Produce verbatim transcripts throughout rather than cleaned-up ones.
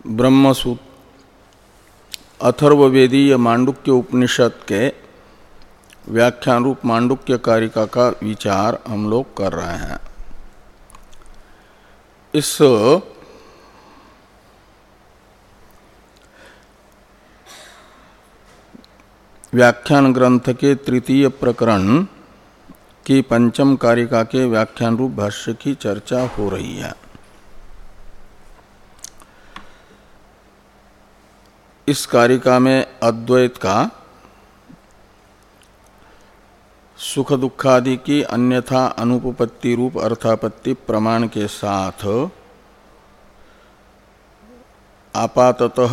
ब्रह्मसूत्र अथर्ववेदीय मांडुक्य उपनिषद के व्याख्यान रूप मांडुक्य कारिका का विचार हम लोग कर रहे हैं। इस व्याख्यान ग्रंथ के तृतीय प्रकरण की पंचम कारिका के व्याख्यान रूप भाष्य की चर्चा हो रही है। इस कारिका में अद्वैत का सुख दुखादि की अन्यथा अनुपपत्ति रूप अर्थापत्ति प्रमाण के साथ आपाततः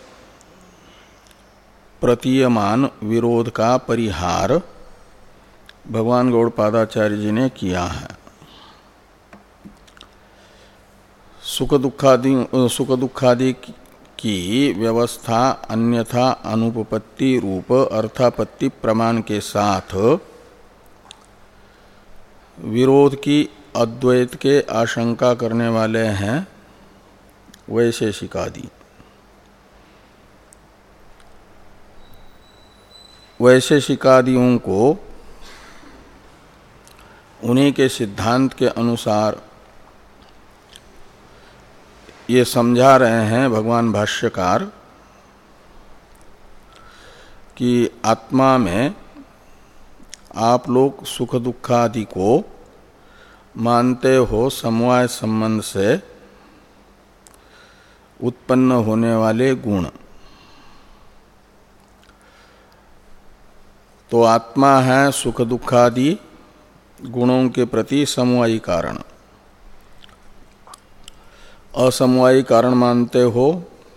प्रतीयमान विरोध का परिहार भगवान गौड़पादाचार्य जी ने किया है। सुख दुखादि सुख दुखादि की व्यवस्था अन्यथा अनुपपत्ति रूप अर्थापत्ति प्रमाण के साथ विरोध की अद्वैत के आशंका करने वाले हैं वैशेषिकादि। वैशेषिकादियों को उन्हीं के सिद्धांत के अनुसार ये समझा रहे हैं भगवान भाष्यकार कि आत्मा में आप लोग सुख दुखादि को मानते हो समवाय संबंध से उत्पन्न होने वाले गुण। तो आत्मा है सुख दुखादि गुणों के प्रति समवायी कारण। असमवायी कारण मानते हो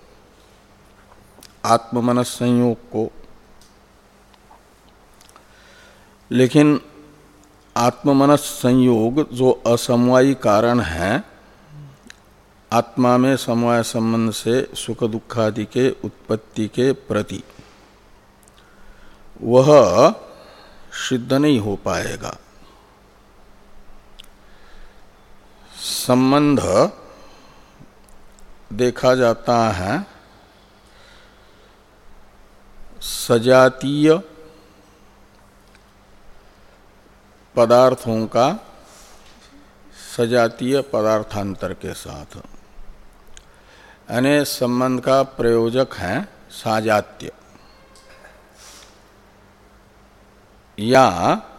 आत्ममनस संयोग को, लेकिन आत्ममनस संयोग जो असमवायी कारण है आत्मा में समवाय संबंध से सुख दुखादि के उत्पत्ति के प्रति, वह सिद्ध नहीं हो पाएगा। संबंध देखा जाता है सजातीय पदार्थों का सजातीय पदार्थांतर के साथ, यानी संबंध का प्रयोजक है साजात्य या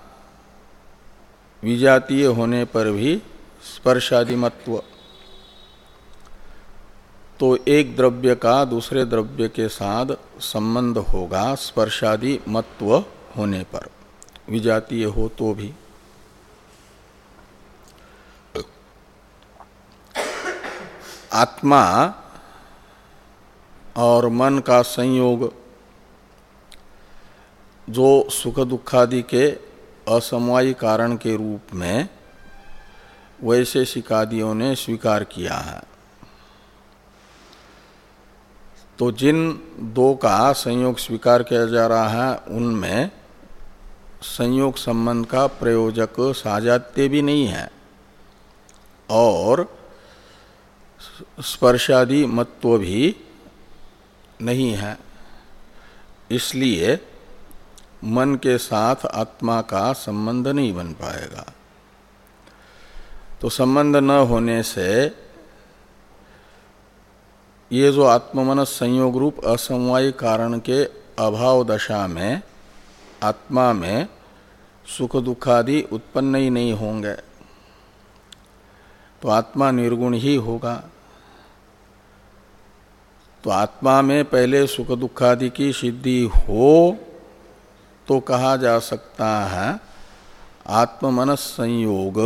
विजातीय होने पर भी स्पर्शादिमत्व। तो एक द्रव्य का दूसरे द्रव्य के साथ संबंध होगा स्पर्शादि मत्व होने पर, विजातीय हो तो भी। आत्मा और मन का संयोग जो सुख दुखादि के असमवायी कारण के रूप में वैशेषिकादियों ने स्वीकार किया है। तो जिन दो का संयोग स्वीकार किया जा रहा है उनमें संयोग संबंध का प्रयोजक साजात्य भी नहीं है और स्पर्शादि मत्व भी नहीं है। इसलिए मन के साथ आत्मा का संबंध नहीं बन पाएगा। तो संबंध न होने से ये जो आत्ममनस संयोग रूप असमवायी कारण के अभाव दशा में आत्मा में सुख दुखादि उत्पन्न ही नहीं होंगे, तो आत्मा निर्गुण ही होगा। तो आत्मा में पहले सुख दुखादि की सिद्धि हो तो कहा जा सकता है आत्ममनस संयोग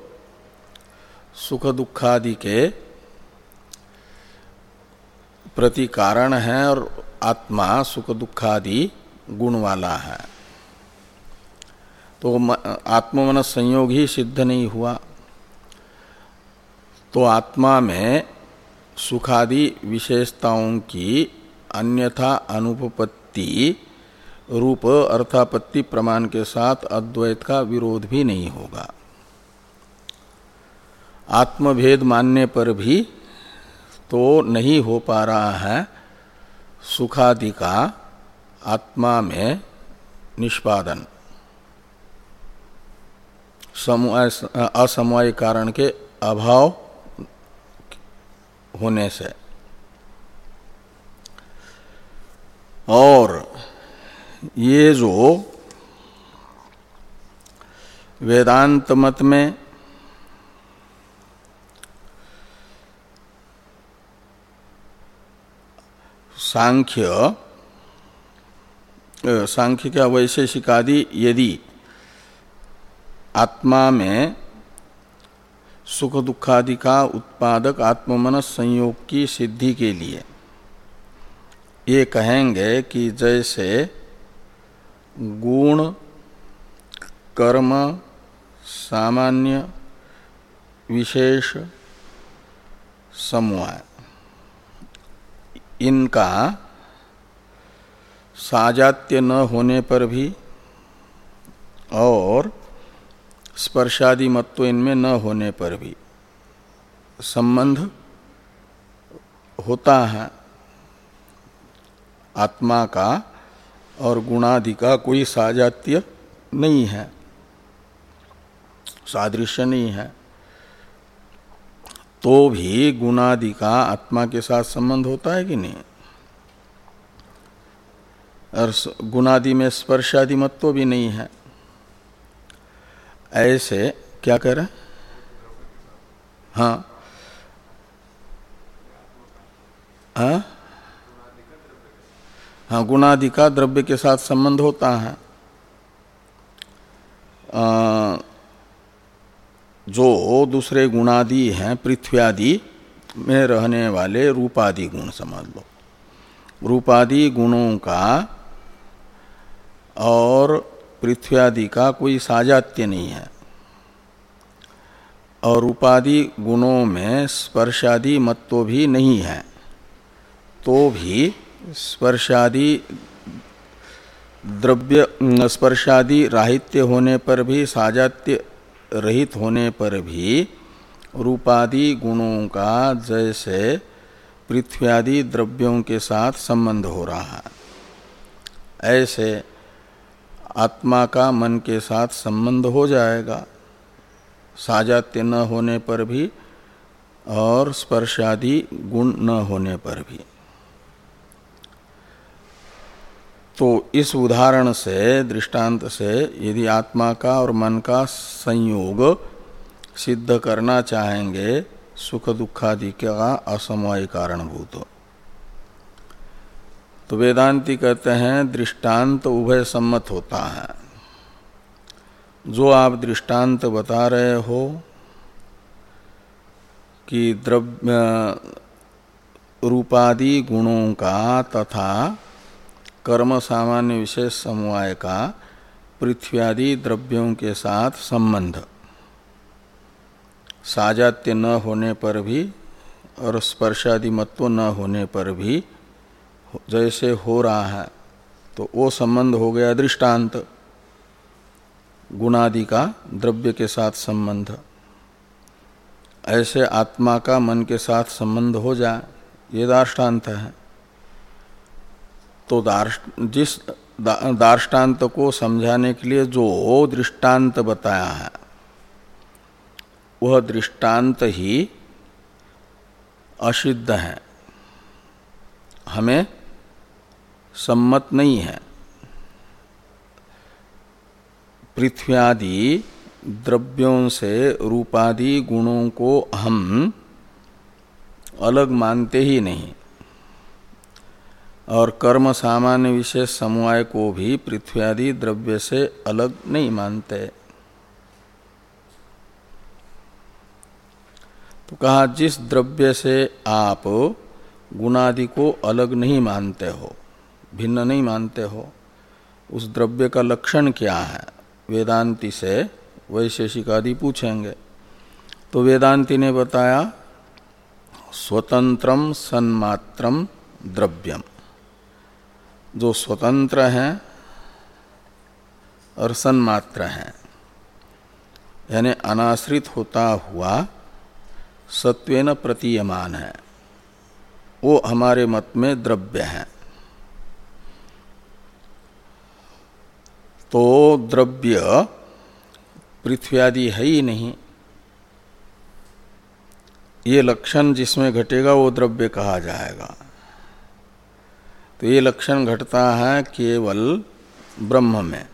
सुख दुखादि के प्रति कारण है और आत्मा सुख दुखादि गुण वाला है। तो आत्ममनस संयोग ही सिद्ध नहीं हुआ। तो आत्मा में सुखादि विशेषताओं की अन्यथा अनुपपत्ति रूप अर्थापत्ति प्रमाण के साथ अद्वैत का विरोध भी नहीं होगा। आत्मभेद मानने पर भी तो नहीं हो पा रहा है सुखादि का आत्मा में निष्पादन समवाय असमवाय कारण के अभाव होने से। और ये जो वेदांत मत में सांख्य सांख्य क्या वैशेषिक आदि यदि आत्मा में सुख दुखादि का उत्पादक आत्ममनस संयोग की सिद्धि के लिए ये कहेंगे कि जैसे गुण कर्म सामान्य विशेष समवाय इनका साजात्य न होने पर भी और स्पर्शादि मत्व इनमें न होने पर भी संबंध होता है आत्मा का और गुणादि का कोई साजात्य नहीं है, सादृश्य नहीं है, तो भी गुणादि का आत्मा के साथ संबंध होता है कि नहीं। और गुणादि में स्पर्शादि मत्व भी नहीं है। ऐसे क्या कह रहे हैं? हाँ हाँ हाँ गुणादि का द्रव्य के साथ संबंध होता है। आ, जो दूसरे गुणादि हैं पृथ्वी आदि में रहने वाले रूपादि गुण समझ लो, रूपादि गुणों का और पृथ्वी आदि का कोई साजात्य नहीं है और रूपादि गुणों में स्पर्शादि मत्व भी नहीं है, तो भी स्पर्शादि द्रव्य स्पर्शादि राहित्य होने पर भी साजात्य रहित होने पर भी रूपादि गुणों का जैसे पृथ्वी आदि द्रव्यों के साथ संबंध हो रहा है, ऐसे आत्मा का मन के साथ संबंध हो जाएगा साजात्य न होने पर भी और स्पर्शादि गुण न होने पर भी। तो इस उदाहरण से दृष्टांत से यदि आत्मा का और मन का संयोग सिद्ध करना चाहेंगे सुख दुखादि का असमवाय कारणभूत, तो वेदांती कहते हैं दृष्टांत उभय सम्मत होता है। जो आप दृष्टांत बता रहे हो कि द्रव्य रूपादि गुणों का तथा कर्म सामान्य विशेष समवाय का पृथ्वी आदि द्रव्यों के साथ संबंध साजात्य न होने पर भी और स्पर्शादि मत्व न होने पर भी जैसे हो रहा है, तो वो संबंध हो गया दृष्टांत, गुणादि का द्रव्य के साथ संबंध। ऐसे आत्मा का मन के साथ संबंध हो जाए, ये दार्ष्टान्त है। तो जिस दार्ष्टान्त को समझाने के लिए जो दृष्टांत बताया है वह दृष्टांत ही असिद्ध है, हमें सम्मत नहीं है। पृथ्वी आदि द्रव्यों से रूपादि गुणों को हम अलग मानते ही नहीं और कर्म सामान्य विशेष समवाय को भी पृथ्वी आदि द्रव्य से अलग नहीं मानते। तो कहा जिस द्रव्य से आप गुणादि को अलग नहीं मानते हो, भिन्न नहीं मानते हो, उस द्रव्य का लक्षण क्या है, वेदांती से वैशेषिक आदि पूछेंगे। तो वेदांती ने बताया स्वतंत्रम सन्मात्रम द्रव्यम, जो स्वतंत्र हैं और सन्मात्र हैं, यानी अनाश्रित होता हुआ सत्वेन प्रतीयमान है, वो हमारे मत में द्रव्य है। तो द्रव्य पृथ्वी आदि है ही नहीं, ये लक्षण जिसमें घटेगा वो द्रव्य कहा जाएगा। तो ये लक्षण घटता है केवल ब्रह्म में,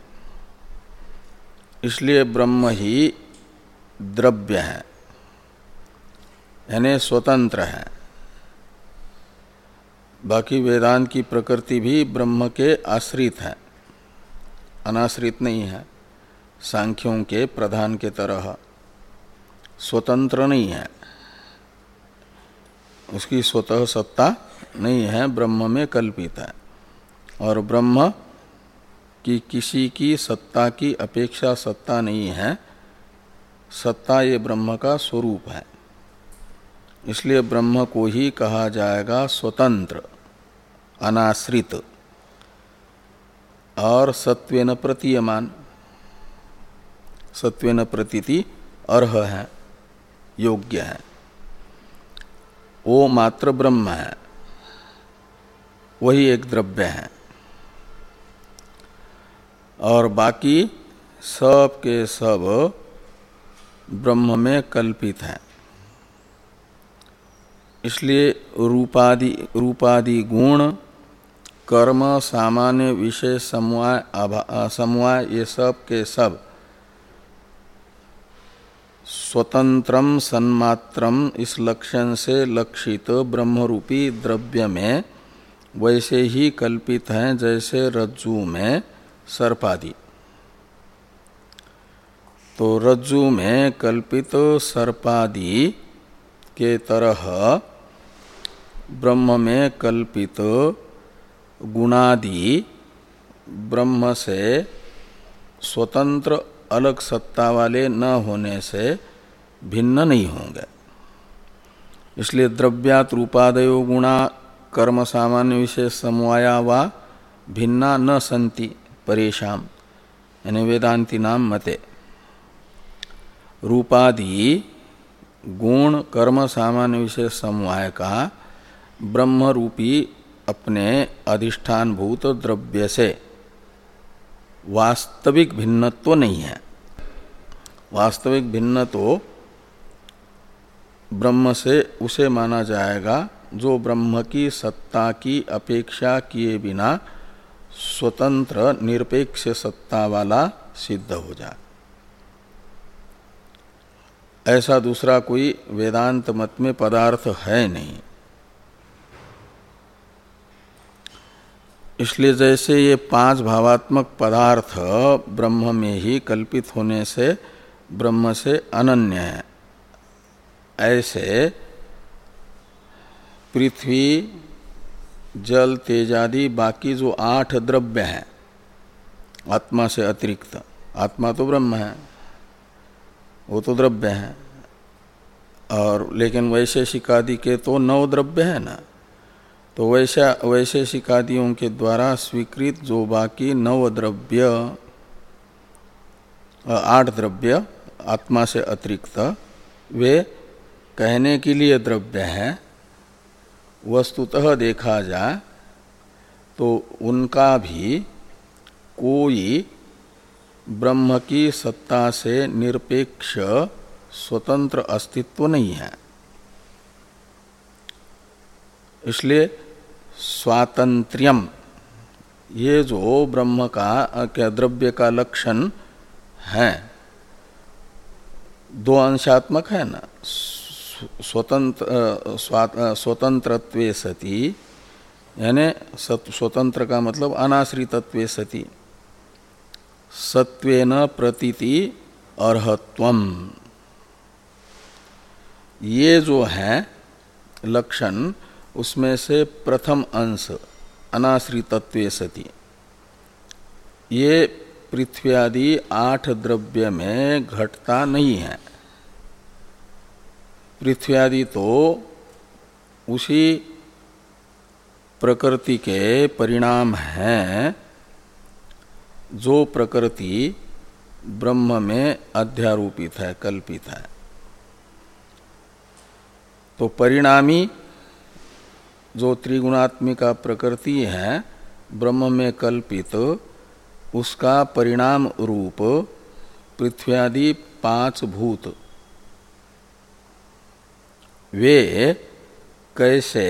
इसलिए ब्रह्म ही द्रव्य है, यानी स्वतंत्र है। बाकी वेदांत की प्रकृति भी ब्रह्म के आश्रित है, अनाश्रित नहीं है। सांख्यों के प्रधान के तरह स्वतंत्र नहीं है, उसकी स्वतः सत्ता नहीं है, ब्रह्म में कल्पित है। और ब्रह्म की किसी की सत्ता की अपेक्षा सत्ता नहीं है, सत्ता ये ब्रह्म का स्वरूप है। इसलिए ब्रह्म को ही कहा जाएगा स्वतंत्र, अनाश्रित और सत्वेन प्रतीयमान। सत्वेन प्रतीति अर्ह है, योग्य है, वो मात्र ब्रह्म है, वही एक द्रव्य है। और बाकी सब के सब ब्रह्म में कल्पित है। इसलिए रूपादि रूपादि गुण, कर्म, सामान्य विषय समवाय समवाय ये सब के सब स्वतंत्रम सन्मात्रम इस लक्षण से लक्षित ब्रह्मरूपी द्रव्य में वैसे ही कल्पित हैं जैसे रज्जु में सर्पादि। तो रज्जु में कल्पित सर्पादि के तरह ब्रह्म में कल्पित गुणादि ब्रह्म से स्वतंत्र अलग सत्ता वाले न होने से भिन्न नहीं होंगे। इसलिए द्रव्यात् रूपादयो गुणा कर्म सामान्य विशेष समवाया वा भिन्ना न संति परेशाम, यानी वेदांति नाम मते। रूपादि गुण कर्म सामान्य विशेष समवाय का ब्रह्म रूपी अपने अधिष्ठान भूत द्रव्य से वास्तविक भिन्नत्व तो नहीं है। वास्तविक भिन्न तो ब्रह्म से उसे माना जाएगा जो ब्रह्म की सत्ता की अपेक्षा किए बिना स्वतंत्र निरपेक्ष सत्ता वाला सिद्ध हो जाए। ऐसा दूसरा कोई वेदांत मत में पदार्थ है नहीं। इसलिए जैसे ये पांच भावात्मक पदार्थ ब्रह्म में ही कल्पित होने से ब्रह्म से अनन्य है, ऐसे पृथ्वी जल तेजादि बाकी जो आठ द्रव्य हैं आत्मा से अतिरिक्त, आत्मा तो ब्रह्म है, वो तो द्रव्य है, और लेकिन वैशेषिकादि के तो नौ द्रव्य है ना। तो वैशा वैशेषिकादियों के द्वारा स्वीकृत जो बाकी नौ द्रव्य, आठ द्रव्य आत्मा से अतिरिक्त, वे कहने के लिए द्रव्य हैं। वस्तुतः देखा जाए तो उनका भी कोई ब्रह्म की सत्ता से निरपेक्ष स्वतंत्र अस्तित्व नहीं है। इसलिए स्वातंत्र्यम, ये जो ब्रह्म का क्या द्रव्य का लक्षण है, दो अंशात्मक है ना। स्वतंत्र स्वतंत्रत्वे सति, यानी स्वतंत्र का मतलब अनाश्रितत्वे सति, सत्वेन प्रतीति अर्हत्वम, ये जो है लक्षण, उसमें से प्रथम अंश अनाश्रितत्वे सति, ये पृथ्वी आदि आठ द्रव्य में घटता नहीं है। पृथ्वी आदि तो उसी प्रकृति के परिणाम हैं जो प्रकृति ब्रह्म में अध्यारोपित है, कल्पित है। तो परिणामी जो त्रिगुणात्मिका प्रकृति है ब्रह्म में कल्पित, उसका परिणाम रूप पृथ्वी आदि पांच भूत वे कैसे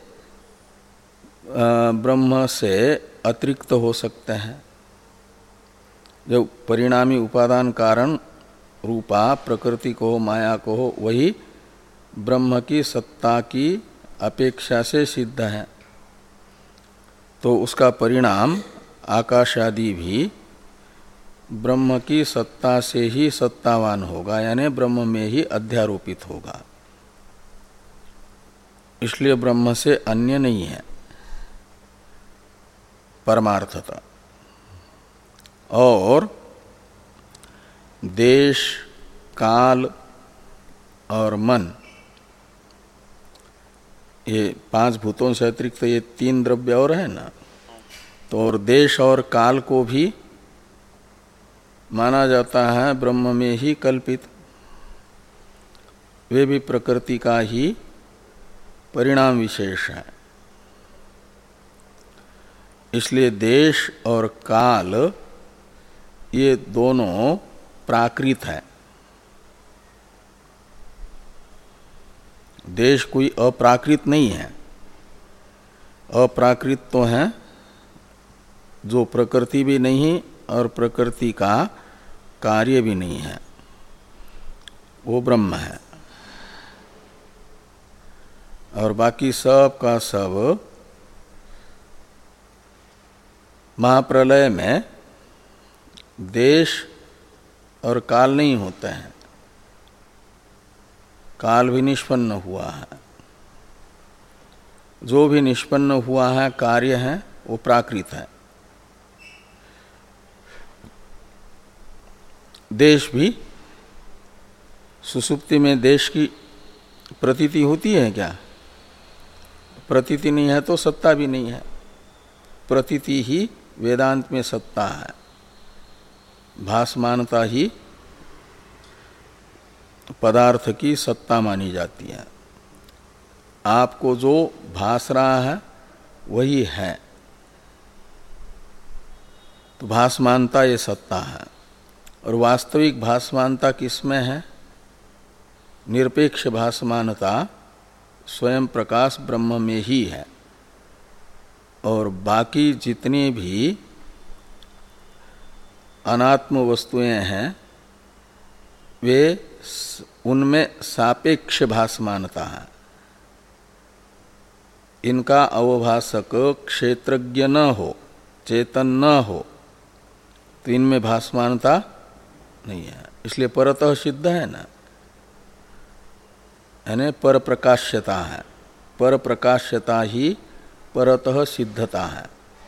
ब्रह्म से अतिरिक्त हो सकते हैं? जब परिणामी उपादान कारण रूपा प्रकृति को हो, माया को हो, वही ब्रह्म की सत्ता की अपेक्षा से सिद्ध है, तो उसका परिणाम आकाश आदि भी ब्रह्म की सत्ता से ही सत्तावान होगा, यानी ब्रह्म में ही अध्यारोपित होगा। इसलिए ब्रह्म से अन्य नहीं है परमार्थता। और देश, काल और मन, ये पांच भूतों से अतिरिक्त ये तीन द्रव्य और है ना, तो और देश और काल को भी माना जाता है ब्रह्म में ही कल्पित, वे भी प्रकृति का ही परिणाम विशेष है। इसलिए देश और काल ये दोनों प्राकृत है। देश कोई अप्राकृत नहीं है। अप्राकृत तो है जो प्रकृति भी नहीं और प्रकृति का कार्य भी नहीं है, वो ब्रह्म है। और बाकी सब का सब महाप्रलय में देश और काल नहीं होते हैं, काल भी निष्पन्न हुआ है। जो भी निष्पन्न हुआ है कार्य है वो प्राकृत है। देश भी, सुसुप्ति में देश की प्रतीति होती है क्या? प्रतीति नहीं है तो सत्ता भी नहीं है। प्रतीति ही वेदांत में सत्ता है, भासमानता ही पदार्थ की सत्ता मानी जाती है। आपको जो भास रहा है वही है, तो भासमानता ये सत्ता है। और वास्तविक भासमानता किसमें है? निरपेक्ष भासमानता स्वयं प्रकाश ब्रह्म में ही है। और बाकी जितनी भी अनात्म वस्तुएं हैं वे उनमें सापेक्ष भासमानता है। इनका अवभाषक क्षेत्रज्ञ न हो, चेतन न हो, तो इनमें भासमानता नहीं है। इसलिए परतः सिद्ध है ना, यानी पर प्रकाश्यता है। पर प्रकाश्यता ही परतः सिद्धता है,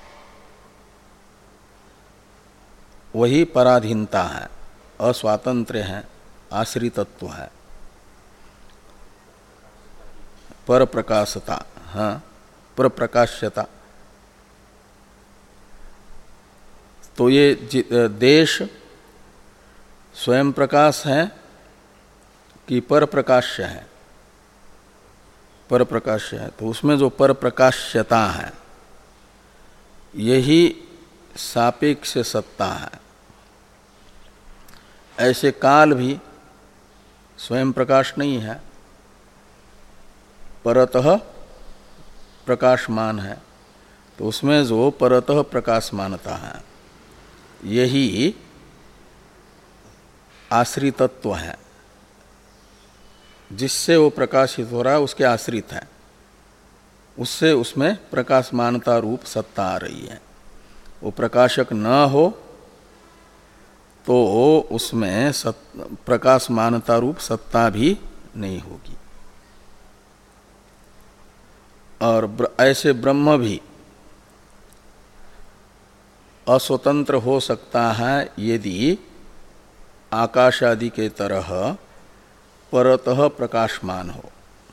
वही पराधीनता है, अस्वातंत्र्य है, आश्रितत्व है। पर प्रकाशता, हाँ, पर प्रकाश्यता। तो ये देश स्वयं प्रकाश है कि पर प्रकाश्य है? पर प्रकाश्य है, तो उसमें जो पर प्रकाश्यता है यही सापेक्ष सत्ता है। ऐसे काल भी स्वयं प्रकाश नहीं है, परतः प्रकाशमान है, तो उसमें जो परतः प्रकाशमानता है यही आश्रितत्व है। जिससे वो प्रकाशित हो रहा है उसके आश्रित है, उससे उसमें प्रकाशमानता रूप सत्ता आ रही है। वो प्रकाशक न हो तो उसमें प्रकाशमानता रूप सत्ता भी नहीं होगी। और ऐसे ब्रह्म भी अस्वतंत्र हो सकता है यदि आकाश आदि के तरह परतः प्रकाशमान हो।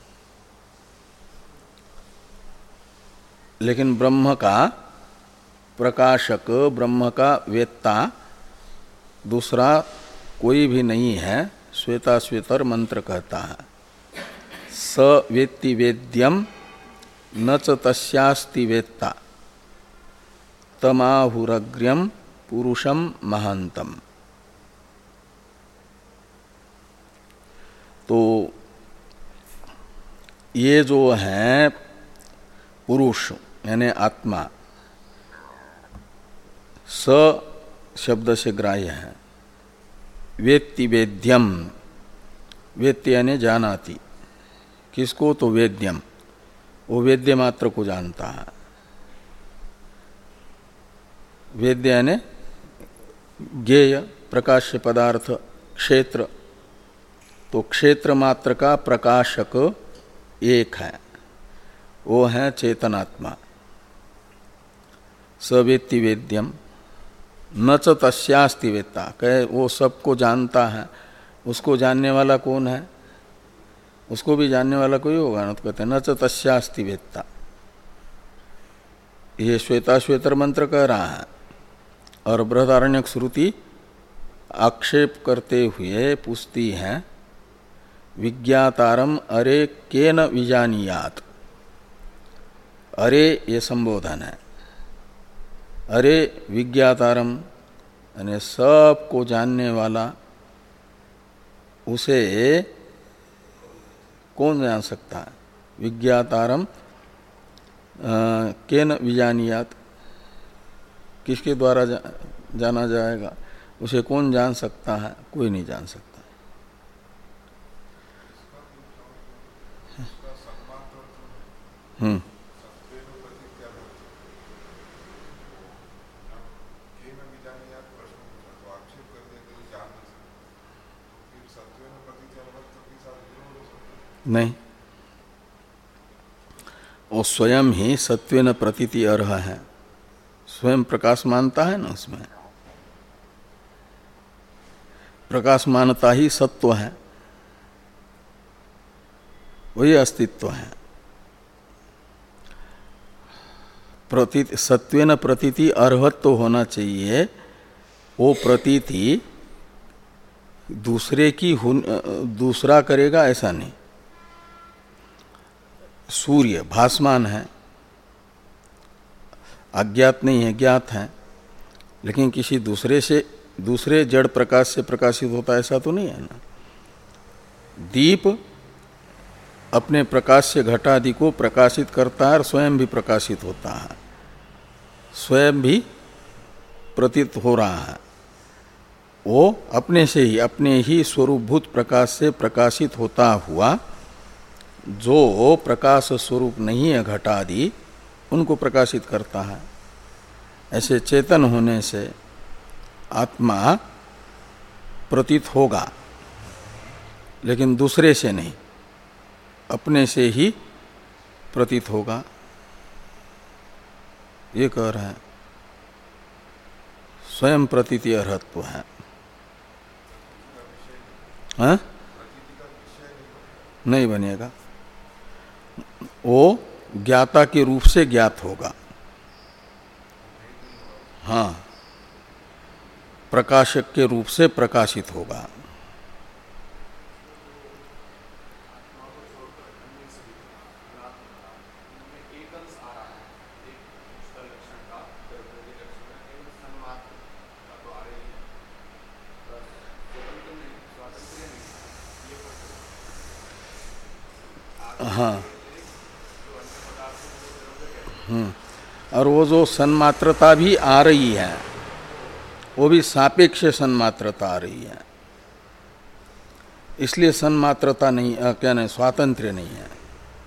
लेकिन ब्रह्म का प्रकाशक, ब्रह्म का वेत्ता दूसरा कोई भी नहीं है। श्वेताश्वेतर मंत्र कहता है, स वेत्ति वेद्यम न च तस्यास्ति वेत्ता तमाहुरग्र्यम पुरुषम महांतम। तो ये जो है पुरुष यानी आत्मा स शब्द से ग्राह्य है। वेत्ति वेद्यम, वेत्ति यानी जानाति, किसको? तो वेद्यम, वो वेद्य मात्र को जानता है। वेद्य यानी ज्ञेय प्रकाश्य पदार्थ क्षेत्र, तो क्षेत्र मात्र का प्रकाशक एक है, वो है चेतनात्मा। स वेत्ति वेद्यम न च तस्यास्ति वेत्ता, कहे वो सबको जानता है, उसको जानने वाला कौन है? उसको भी जानने वाला कोई होगा ना। तो कहते हैं न च तस्यास्ति वेत्ता। ये श्वेताश्वेतर मंत्र कह रहा है और बृहदारण्यक श्रुति आक्षेप करते हुए पूछती है विज्ञातारम अरे केन विजानीयात। अरे ये संबोधन है। अरे विज्ञातारम यानी सबको जानने वाला, उसे कौन जान सकता है? विज्ञातारम केन विजानीयात, किसके द्वारा जा, जाना जाएगा? उसे कौन जान सकता है? कोई नहीं जान सकता। हम्म नहीं, वो स्वयं ही सत्वेन प्रतीति अर्ह है, स्वयं प्रकाश मानता है ना, उसमें प्रकाश मानता ही सत्व है, वही अस्तित्व है। प्रतीति सत्वेन प्रतीति अर्हत्व होना चाहिए। वो प्रतीति दूसरे की दूसरा करेगा ऐसा नहीं। सूर्य भासमान है, अज्ञात नहीं है, ज्ञात है, लेकिन किसी दूसरे से दूसरे जड़ प्रकाश से प्रकाशित होता है ऐसा तो नहीं है ना। दीप अपने प्रकाश से घटादि को प्रकाशित करता है और स्वयं भी प्रकाशित होता है, स्वयं भी प्रतीत हो रहा है। वो अपने से ही अपने ही स्वरूपभूत प्रकाश से प्रकाशित होता हुआ जो प्रकाश स्वरूप नहीं है घटादि, उनको प्रकाशित करता है। ऐसे चेतन होने से आत्मा प्रतीत होगा, लेकिन दूसरे से नहीं, अपने से ही प्रतीत होगा, ये कह रहे हैं। स्वयं प्रतीति अर्हत्व है। हाँ? नहीं बनेगा, वो ज्ञाता के रूप से ज्ञात होगा। हाँ, प्रकाशक के रूप से प्रकाशित होगा। हाँ, हम्म, और वो जो सन्मात्रता भी आ रही है, वो भी सापेक्ष सन्मात्रता आ रही है, इसलिए सन्मात्रता नहीं, क्या नहीं, स्वातंत्र्य नहीं है।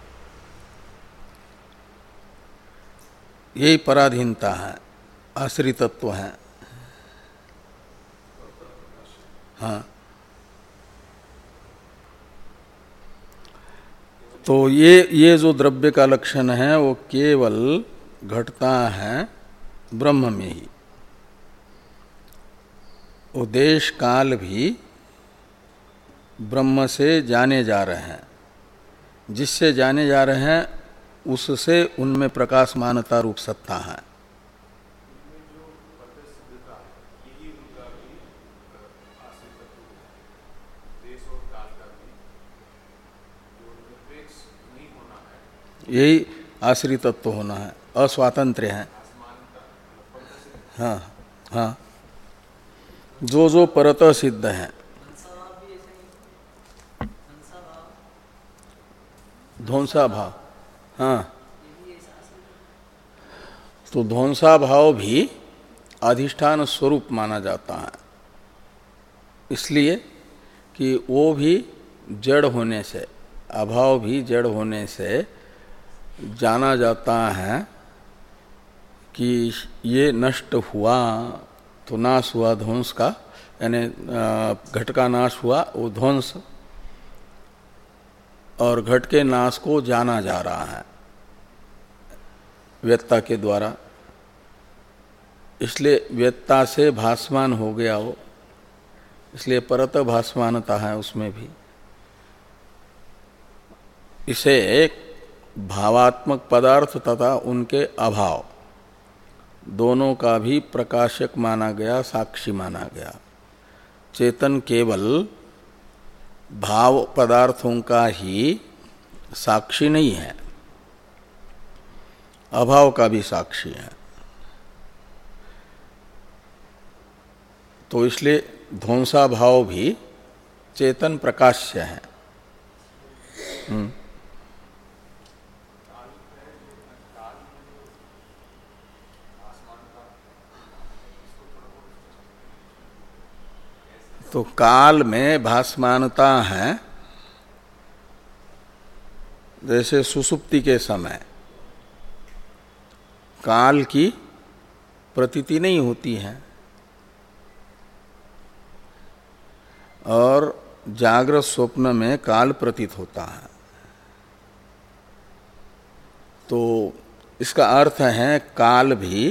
यही पराधीनता है, आश्रितत्व है। हाँ, तो ये ये जो द्रव्य का लक्षण है वो केवल घटता है ब्रह्म में ही। वो देश काल भी ब्रह्म से जाने जा रहे हैं, जिससे जाने जा रहे हैं उससे उनमें प्रकाशमानता रूप सत्ता है। यही आश्रितत्व होना है, अस्वातंत्र्य है। हाँ हाँ, जो जो परतः सिद्ध है। ध्वंसा भाव, हाँ, तो ध्वंसा भाव भी अधिष्ठान स्वरूप माना जाता है, इसलिए कि वो भी जड़ होने से, अभाव भी जड़ होने से जाना जाता है कि ये नष्ट हुआ तो नाश हुआ ध्वंस का, यानी घट का नाश हुआ वो ध्वंस, और घट के नाश को जाना जा रहा है व्यक्ता के द्वारा, इसलिए व्यक्ता से भासमान हो गया वो, इसलिए परत भासमानता है उसमें भी। इसे एक भावात्मक पदार्थ तथा उनके अभाव दोनों का भी प्रकाशक माना गया, साक्षी माना गया। चेतन केवल भाव पदार्थों का ही साक्षी नहीं है, अभाव का भी साक्षी है। तो इसलिए ध्वंसा भाव भी चेतन प्रकाश्य है। हम्म। तो काल में भासमानता है, जैसे सुसुप्ति के समय काल की प्रतीति नहीं होती है, और जागृत स्वप्न में काल प्रतीत होता है। तो इसका अर्थ है काल भी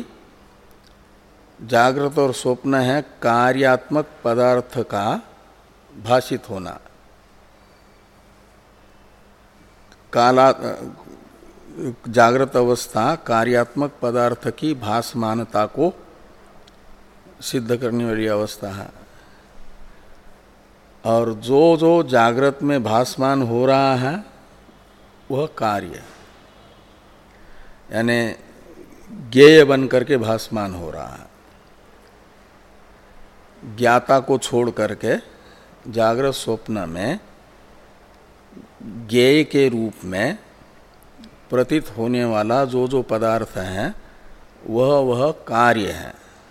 जागृत और स्वप्न है कार्यात्मक पदार्थ का भाषित होना। काला जागृत अवस्था कार्यात्मक पदार्थ की भासमानता को सिद्ध करने वाली अवस्था है, और जो जो जागृत में भासमान हो रहा है वह कार्य, यानी ज्ञेय बन करके भासमान हो रहा है। ज्ञाता को छोड़ करके जागृत स्वप्न में ज्ञेय के रूप में प्रतीत होने वाला जो जो पदार्थ है वह वह कार्य है।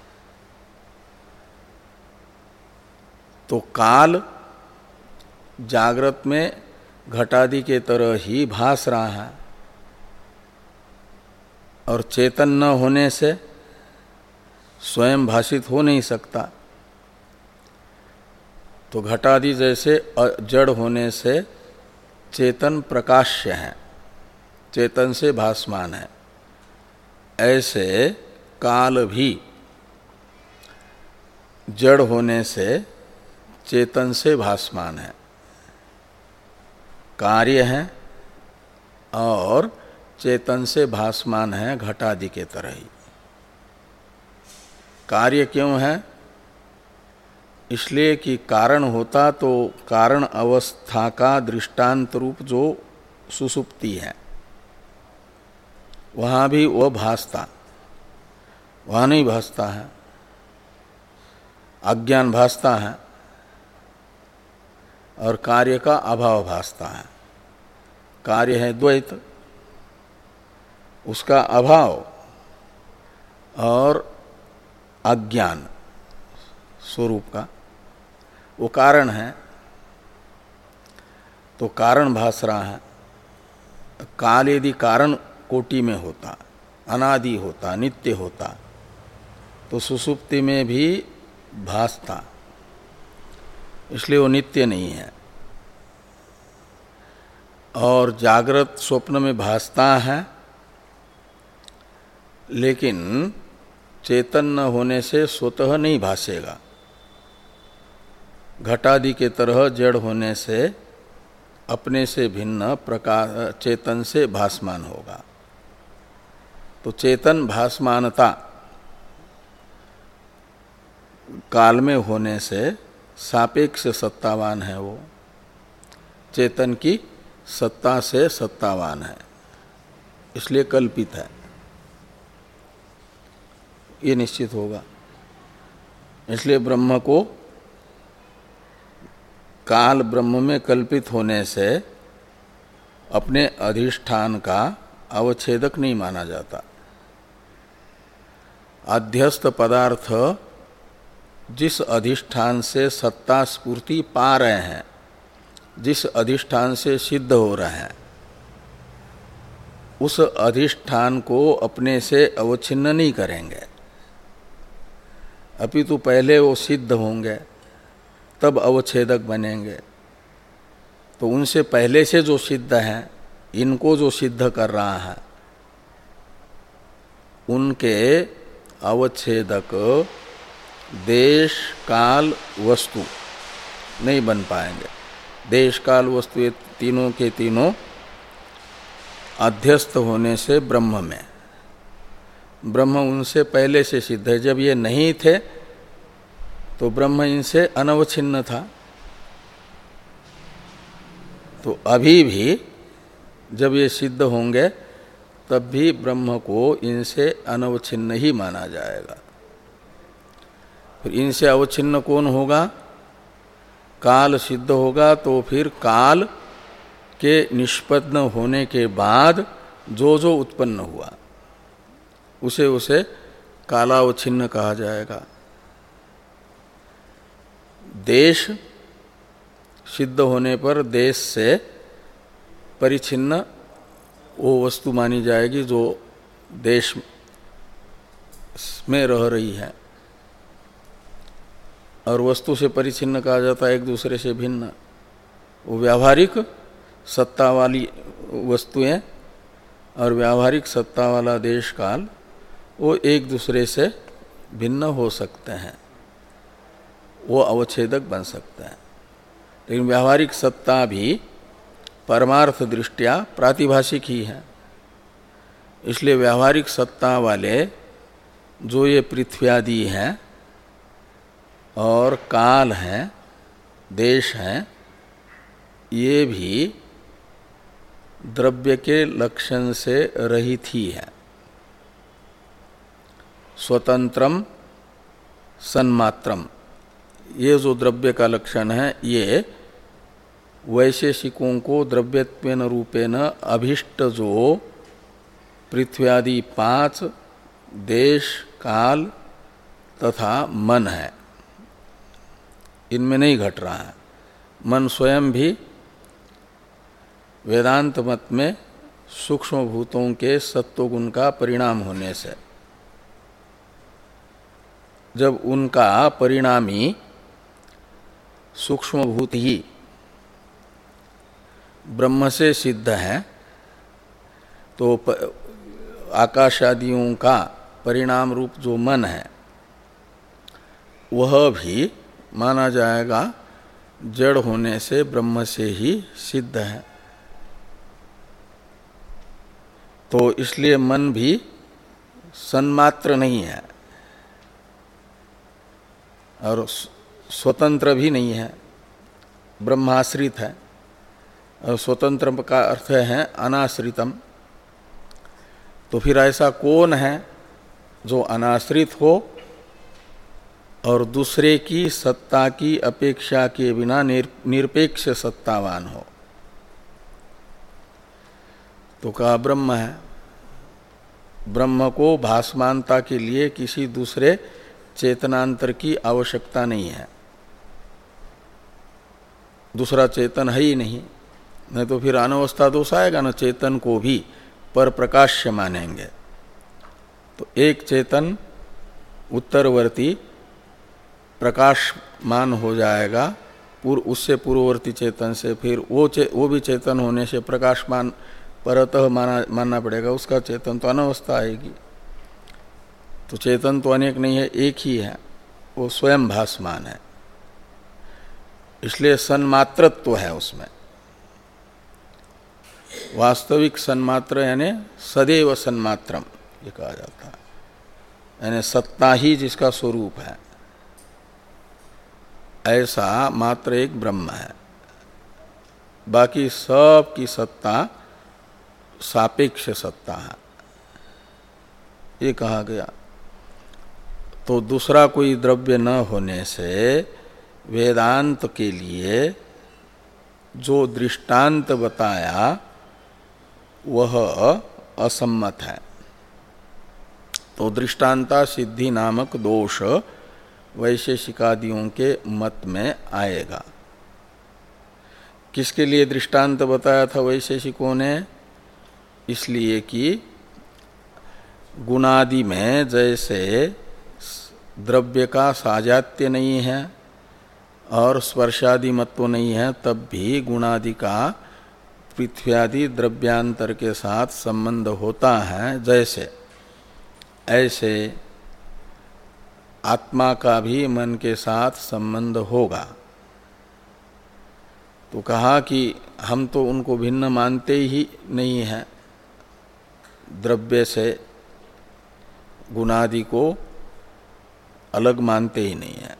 तो काल जागृत में घटादि के तरह ही भास रहा है, और चेतन न होने से स्वयं भाषित हो नहीं सकता। तो घटादि जैसे जड़ होने से चेतन प्रकाश्य है, चेतन से भासमान है, ऐसे काल भी जड़ होने से चेतन से भासमान है, कार्य है, और चेतन से भासमान है घटादि के तरह ही। कार्य क्यों है? इसलिए कि कारण होता तो कारण अवस्था का दृष्टांत रूप जो सुसुप्ति है वहाँ भी वह भासता, वहाँ नहीं भासता है। अज्ञान भासता है और कार्य का अभाव भासता है। कार्य है द्वैत, उसका अभाव और अज्ञान स्वरूप का वो कारण है, तो कारण भास रहा है। काल यदि कारण कोटि में होता, अनादि होता, नित्य होता, तो सुसुप्ति में भी भासता, इसलिए वो नित्य नहीं है। और जागृत स्वप्न में भासता है, लेकिन चेतन न होने से स्वतः नहीं भासेगा, घटादि के तरह जड़ होने से अपने से भिन्न प्रकार चेतन से भासमान होगा। तो चेतन भासमानता काल में होने से सापेक्ष सत्तावान है, वो चेतन की सत्ता से सत्तावान है, इसलिए कल्पित है, ये निश्चित होगा। इसलिए ब्रह्म को काल ब्रह्म में कल्पित होने से अपने अधिष्ठान का अवच्छेदक नहीं माना जाता। अध्यस्त पदार्थ जिस अधिष्ठान से सत्ता स्फूर्ति पा रहे हैं, जिस अधिष्ठान से सिद्ध हो रहे हैं, उस अधिष्ठान को अपने से अवच्छिन्न नहीं करेंगे, अपितु पहले वो सिद्ध होंगे तब अवच्छेदक बनेंगे। तो उनसे पहले से जो सिद्ध हैं, इनको जो सिद्ध कर रहा है, उनके अवच्छेदक देश काल वस्तु नहीं बन पाएंगे। देश काल वस्तु ये तीनों के तीनों अध्यस्त होने से ब्रह्म में, ब्रह्म उनसे पहले से सिद्ध है। जब ये नहीं थे तो ब्रह्म इनसे अनवच्छिन्न था। तो अभी भी जब ये सिद्ध होंगे तब भी ब्रह्म को इनसे अनवच्छिन्न ही माना जाएगा। फिर इनसे अवच्छिन्न कौन होगा? काल सिद्ध होगा तो फिर काल के निष्पन्न होने के बाद जो जो उत्पन्न हुआ उसे उसे कालावच्छिन्न कहा जाएगा। देश सिद्ध होने पर देश से परिच्छिन्न वो वस्तु मानी जाएगी जो देश में रह रही है, और वस्तु से परिच्छिन्न कहा जाता है एक दूसरे से भिन्न। वो व्यावहारिक सत्ता वाली वस्तुएं और व्यावहारिक सत्ता वाला देश काल वो एक दूसरे से भिन्न हो सकते हैं, वो अवच्छेदक बन सकते हैं। लेकिन व्यावहारिक सत्ता भी परमार्थ दृष्टिया प्रातिभाषिक ही है। इसलिए व्यावहारिक सत्ता वाले जो ये पृथ्वी आदि हैं और काल हैं, देश हैं, ये भी द्रव्य के लक्षण से रहित ही है। स्वतंत्रम सन्मात्रम, ये जो द्रव्य का लक्षण है, ये वैशेषिकों को द्रव्यत्वेन रूपेण अभिष्ट जो पृथ्वी आदि पांच देश काल तथा मन है, इनमें नहीं घट रहा है। मन स्वयं भी वेदांत मत में सूक्ष्म भूतों के सत्वगुण का परिणाम होने से, जब उनका परिणामी सूक्ष्म भूत ही ब्रह्म से सिद्ध है, तो आकाश आदियों का परिणाम रूप जो मन है वह भी माना जाएगा जड़ होने से ब्रह्म से ही सिद्ध है। तो इसलिए मन भी सन्मात्र नहीं है और स्वतंत्र भी नहीं है, ब्रह्माश्रित है। और स्वतंत्र का अर्थ है अनाश्रितम। तो फिर ऐसा कौन है जो अनाश्रित हो और दूसरे की सत्ता की अपेक्षा के बिना निरपेक्ष सत्तावान हो? तो कहा ब्रह्म है। ब्रह्म को भासमानता के लिए किसी दूसरे चेतनांतर की आवश्यकता नहीं है, दूसरा चेतन है ही नहीं। नहीं तो फिर अनवस्था दोष आएगा ना, चेतन को भी पर प्रकाश्य मानेंगे। तो एक चेतन उत्तरवर्ती प्रकाशमान हो जाएगा पूर्व, उससे पूर्ववर्ती चेतन से, फिर वो चे, वो भी चेतन होने से प्रकाशमान परतः माना मानना पड़ेगा, उसका चेतन तो अनवस्था आएगी। तो चेतन तो अनेक नहीं है, एक ही है, वो स्वयं भासमान है। इसलिए सन्मात्रत्व है उसमें। वास्तविक सन्मात्र यानी सदैव सन्मात्रम ये कहा जाता है, यानी सत्ता ही जिसका स्वरूप है, ऐसा मात्र एक ब्रह्म है। बाकी सब की सत्ता सापेक्ष सत्ता है, ये कहा गया। तो दूसरा कोई द्रव्य न होने से वेदांत के लिए जो दृष्टांत बताया वह असम्मत है। तो दृष्टांता सिद्धि नामक दोष वैशेषिकादियों के मत में आएगा। किसके लिए दृष्टांत बताया था वैशेषिकों ने? इसलिए कि गुणादि में जैसे द्रव्य का साजात्य नहीं है और स्पर्शादि मत्व नहीं है, तब भी गुणादि का पृथ्व्यादि द्रव्यांतर के साथ संबंध होता है, जैसे ऐसे आत्मा का भी मन के साथ संबंध होगा। तो कहा कि हम तो उनको भिन्न मानते ही नहीं हैं, द्रव्य से गुणादि को अलग मानते ही नहीं है।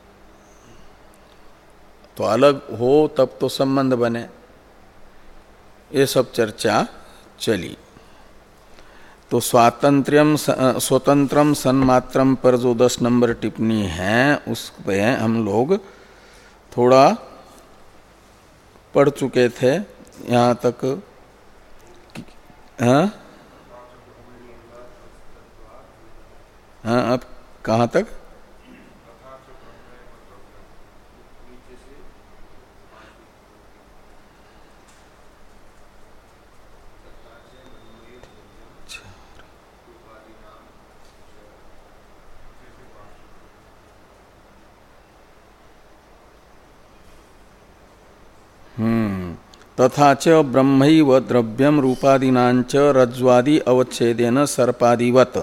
तो अलग हो तब तो संबंध बने, ये सब चर्चा चली। तो स्वातंत्र्यम स्वतंत्रम सन्मात्रम पर जो दस नंबर टिप्पणी है उस पे हम लोग थोड़ा पढ़ चुके थे यहाँ तक। हाँ हाँ, अब कहाँ तक? हम्म तथा च ब्रह्मैव द्रव्यम रूपादीनांच रज्ज्वादि अवच्छेदेन सर्पादिवत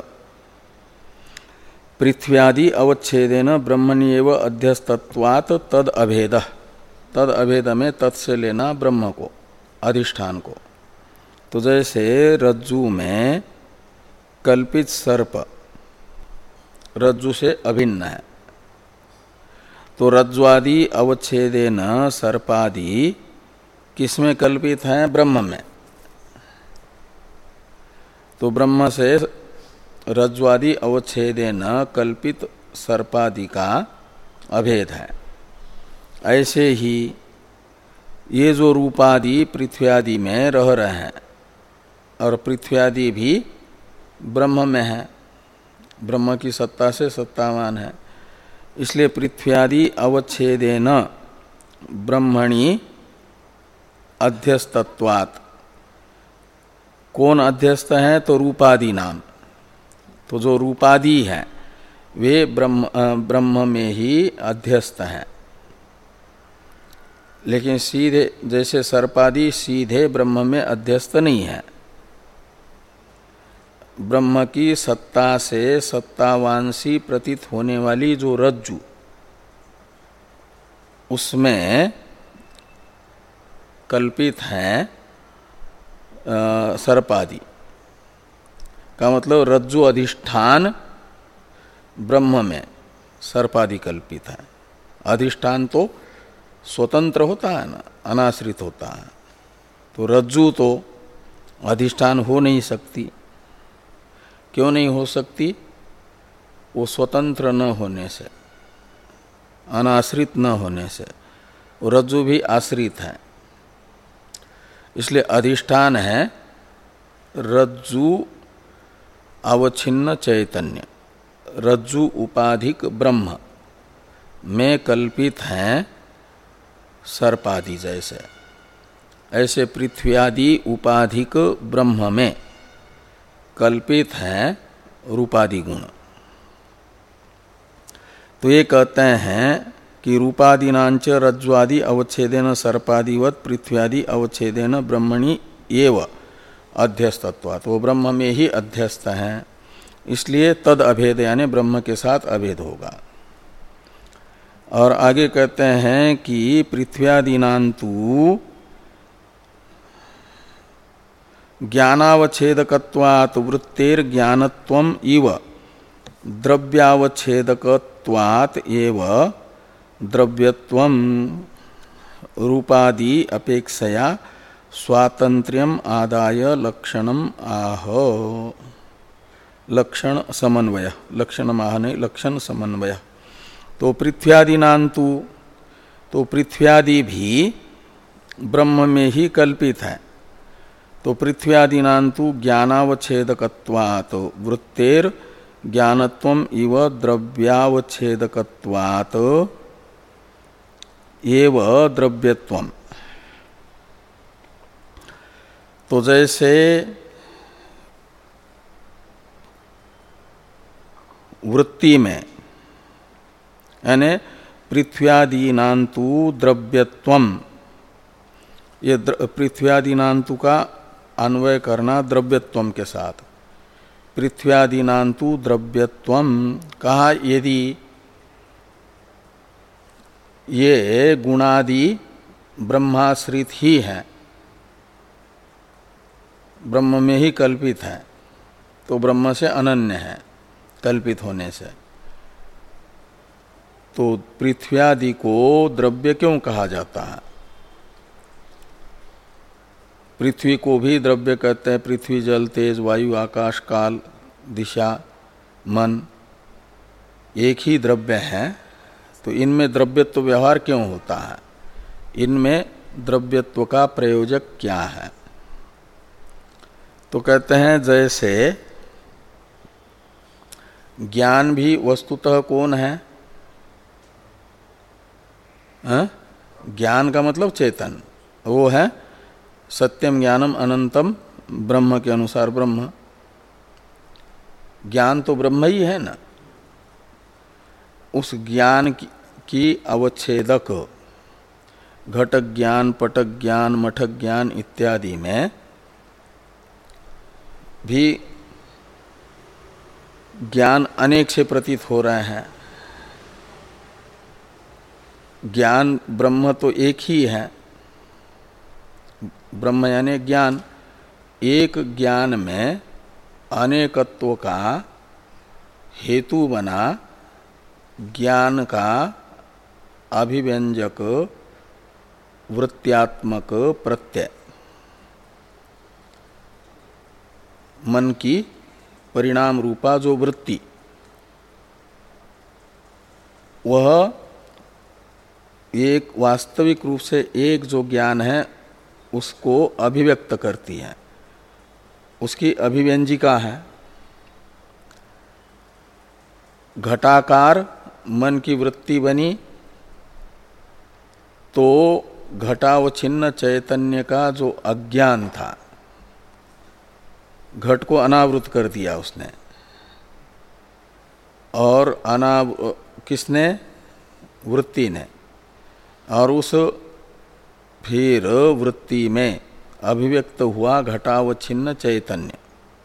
पृथ्व्यादि अवच्छेदेन ब्रह्मण्येव अध्यस्तत्वात् तद अभेद। तद अभेद में तत् से लेना ब्रह्म को, अधिष्ठान को। तो जैसे रज्जु में कल्पित सर्प रज्जु से अभिन्न है, तो रज्ज्वादि अवच्छेदेन सर्पादि किसमें कल्पित है? ब्रह्म में। तो ब्रह्म से रज्ज्वादि अवच्छेदेन कल्पित सर्पादि का अभेद है। ऐसे ही ये जो रूपादि पृथ्व्यादि में रह रहे हैं और पृथ्व्यादि भी ब्रह्म में है, ब्रह्म की सत्ता से सत्तावान है, इसलिए पृथ्व्यादि अवच्छेदेन ब्रह्मणि अध्यस्तत्वात्। कौन अध्यस्त है? तो रूपादि नाम। तो जो रूपादि है वे ब्रह्म ब्रह्म में ही अध्यस्त हैं, लेकिन सीधे जैसे सर्पादि सीधे ब्रह्म में अध्यस्त नहीं है। ब्रह्म की सत्ता से सत्तावांसी प्रतीत होने वाली जो रज्जु, उसमें कल्पित हैं सर्पादि का मतलब रज्जु अधिष्ठान ब्रह्म में सर्पादि कल्पित है। अधिष्ठान तो स्वतंत्र होता है ना, अनाश्रित होता है। तो रज्जु तो अधिष्ठान हो नहीं सकती। क्यों नहीं हो सकती? वो स्वतंत्र न होने से, अनाश्रित न होने से। वो रज्जु भी आश्रित है, इसलिए अधिष्ठान है रज्जु अवच्छिन्न चैतन्य। रज्जु उपाधिक ब्रह्म में कल्पित हैं सर्पादि जैसे। ऐसे पृथ्व्यादि उपाधिक ब्रह्म में कल्पित हैं रूपादि गुण। तो ये कहते हैं कि रूपादिनांच रज्ज्वादि अवच्छेदेन सर्पादिवत पृथ्व्यादि अवच्छेदेन ब्रह्मणि एव अध्यस्तत्वात्। वो ब्रह्म में ही अध्यस्त हैं, इसलिए तद अभेद यानी ब्रह्म के साथ अभेद होगा। और आगे कहते हैं कि पृथ्व्यादिनांतु ज्ञानावच्छेदकत्वात् वृत्तेर ज्ञानत्वम इव द्रव्यावच्छेदकत्वात् एव द्रव्यत्वम रूपादि अपेक्षया स्वातंत्र्यम आदाय लक्षणम आह। लक्षण समन्वय, लक्षण आह नहीं, लक्षण समन्वय। तो पृथ्व्यादिनांतु, तो पृथ्व्यादि भी ब्रह्म में ही कल्पित है। तो पृथ्व्यादिनांतु ज्ञानावच्छेदकत्वात् वृत्तेर ज्ञानत्वम इव द्रव्यावच्छेदकत्वात् एव द्रव्यत्वम। तो जैसे वृत्ति में यानी पृथ्व्यादिनांतु द्रव्यत्वम, ये पृथ्व्यादिनांतु का अन्वय करना द्रव्यत्वम के साथ। पृथ्व्यादिनांतु द्रव्यत्वम कहा, यदि ये गुणादि ब्रह्माश्रित ही है, ब्रह्म में ही कल्पित है, तो ब्रह्म से अनन्य है कल्पित होने से। तो पृथ्व्यादि को द्रव्य क्यों कहा जाता है? पृथ्वी को भी द्रव्य कहते हैं। पृथ्वी, जल, तेज, वायु, आकाश, काल, दिशा, मन एक ही द्रव्य है। तो इनमें द्रव्यत्व व्यवहार क्यों होता है? इनमें द्रव्यत्व का प्रयोजक क्या है? तो कहते हैं जैसे ज्ञान भी वस्तुतः कौन है? हा? ज्ञान का मतलब चेतन, वो है सत्यम ज्ञानम अनंतम ब्रह्म के अनुसार ब्रह्म। ज्ञान तो ब्रह्म ही है ना। उस ज्ञान की, की अवच्छेदक घटक ज्ञान, पटक ज्ञान, मठक ज्ञान इत्यादि में भी ज्ञान अनेक से प्रतीत हो रहे हैं। ज्ञान ब्रह्म तो एक ही है। ब्रह्म यानी ज्ञान। एक ज्ञान में अनेकत्व का हेतु बना ज्ञान का अभिव्यंजक वृत्त्यात्मक प्रत्यय, मन की परिणाम रूपा जो वृत्ति, वह एक वास्तविक रूप से एक जो ज्ञान है उसको अभिव्यक्त करती है, उसकी अभिव्यंजिका है। घटाकार मन की वृत्ति बनी तो घटावच्छिन्न चैतन्य का जो अज्ञान था, घट को अनावृत कर दिया उसने। और अनाव किसने? वृत्ति ने। और उस फिर वृत्ति में अभिव्यक्त हुआ घटावच्छिन्न चैतन्य,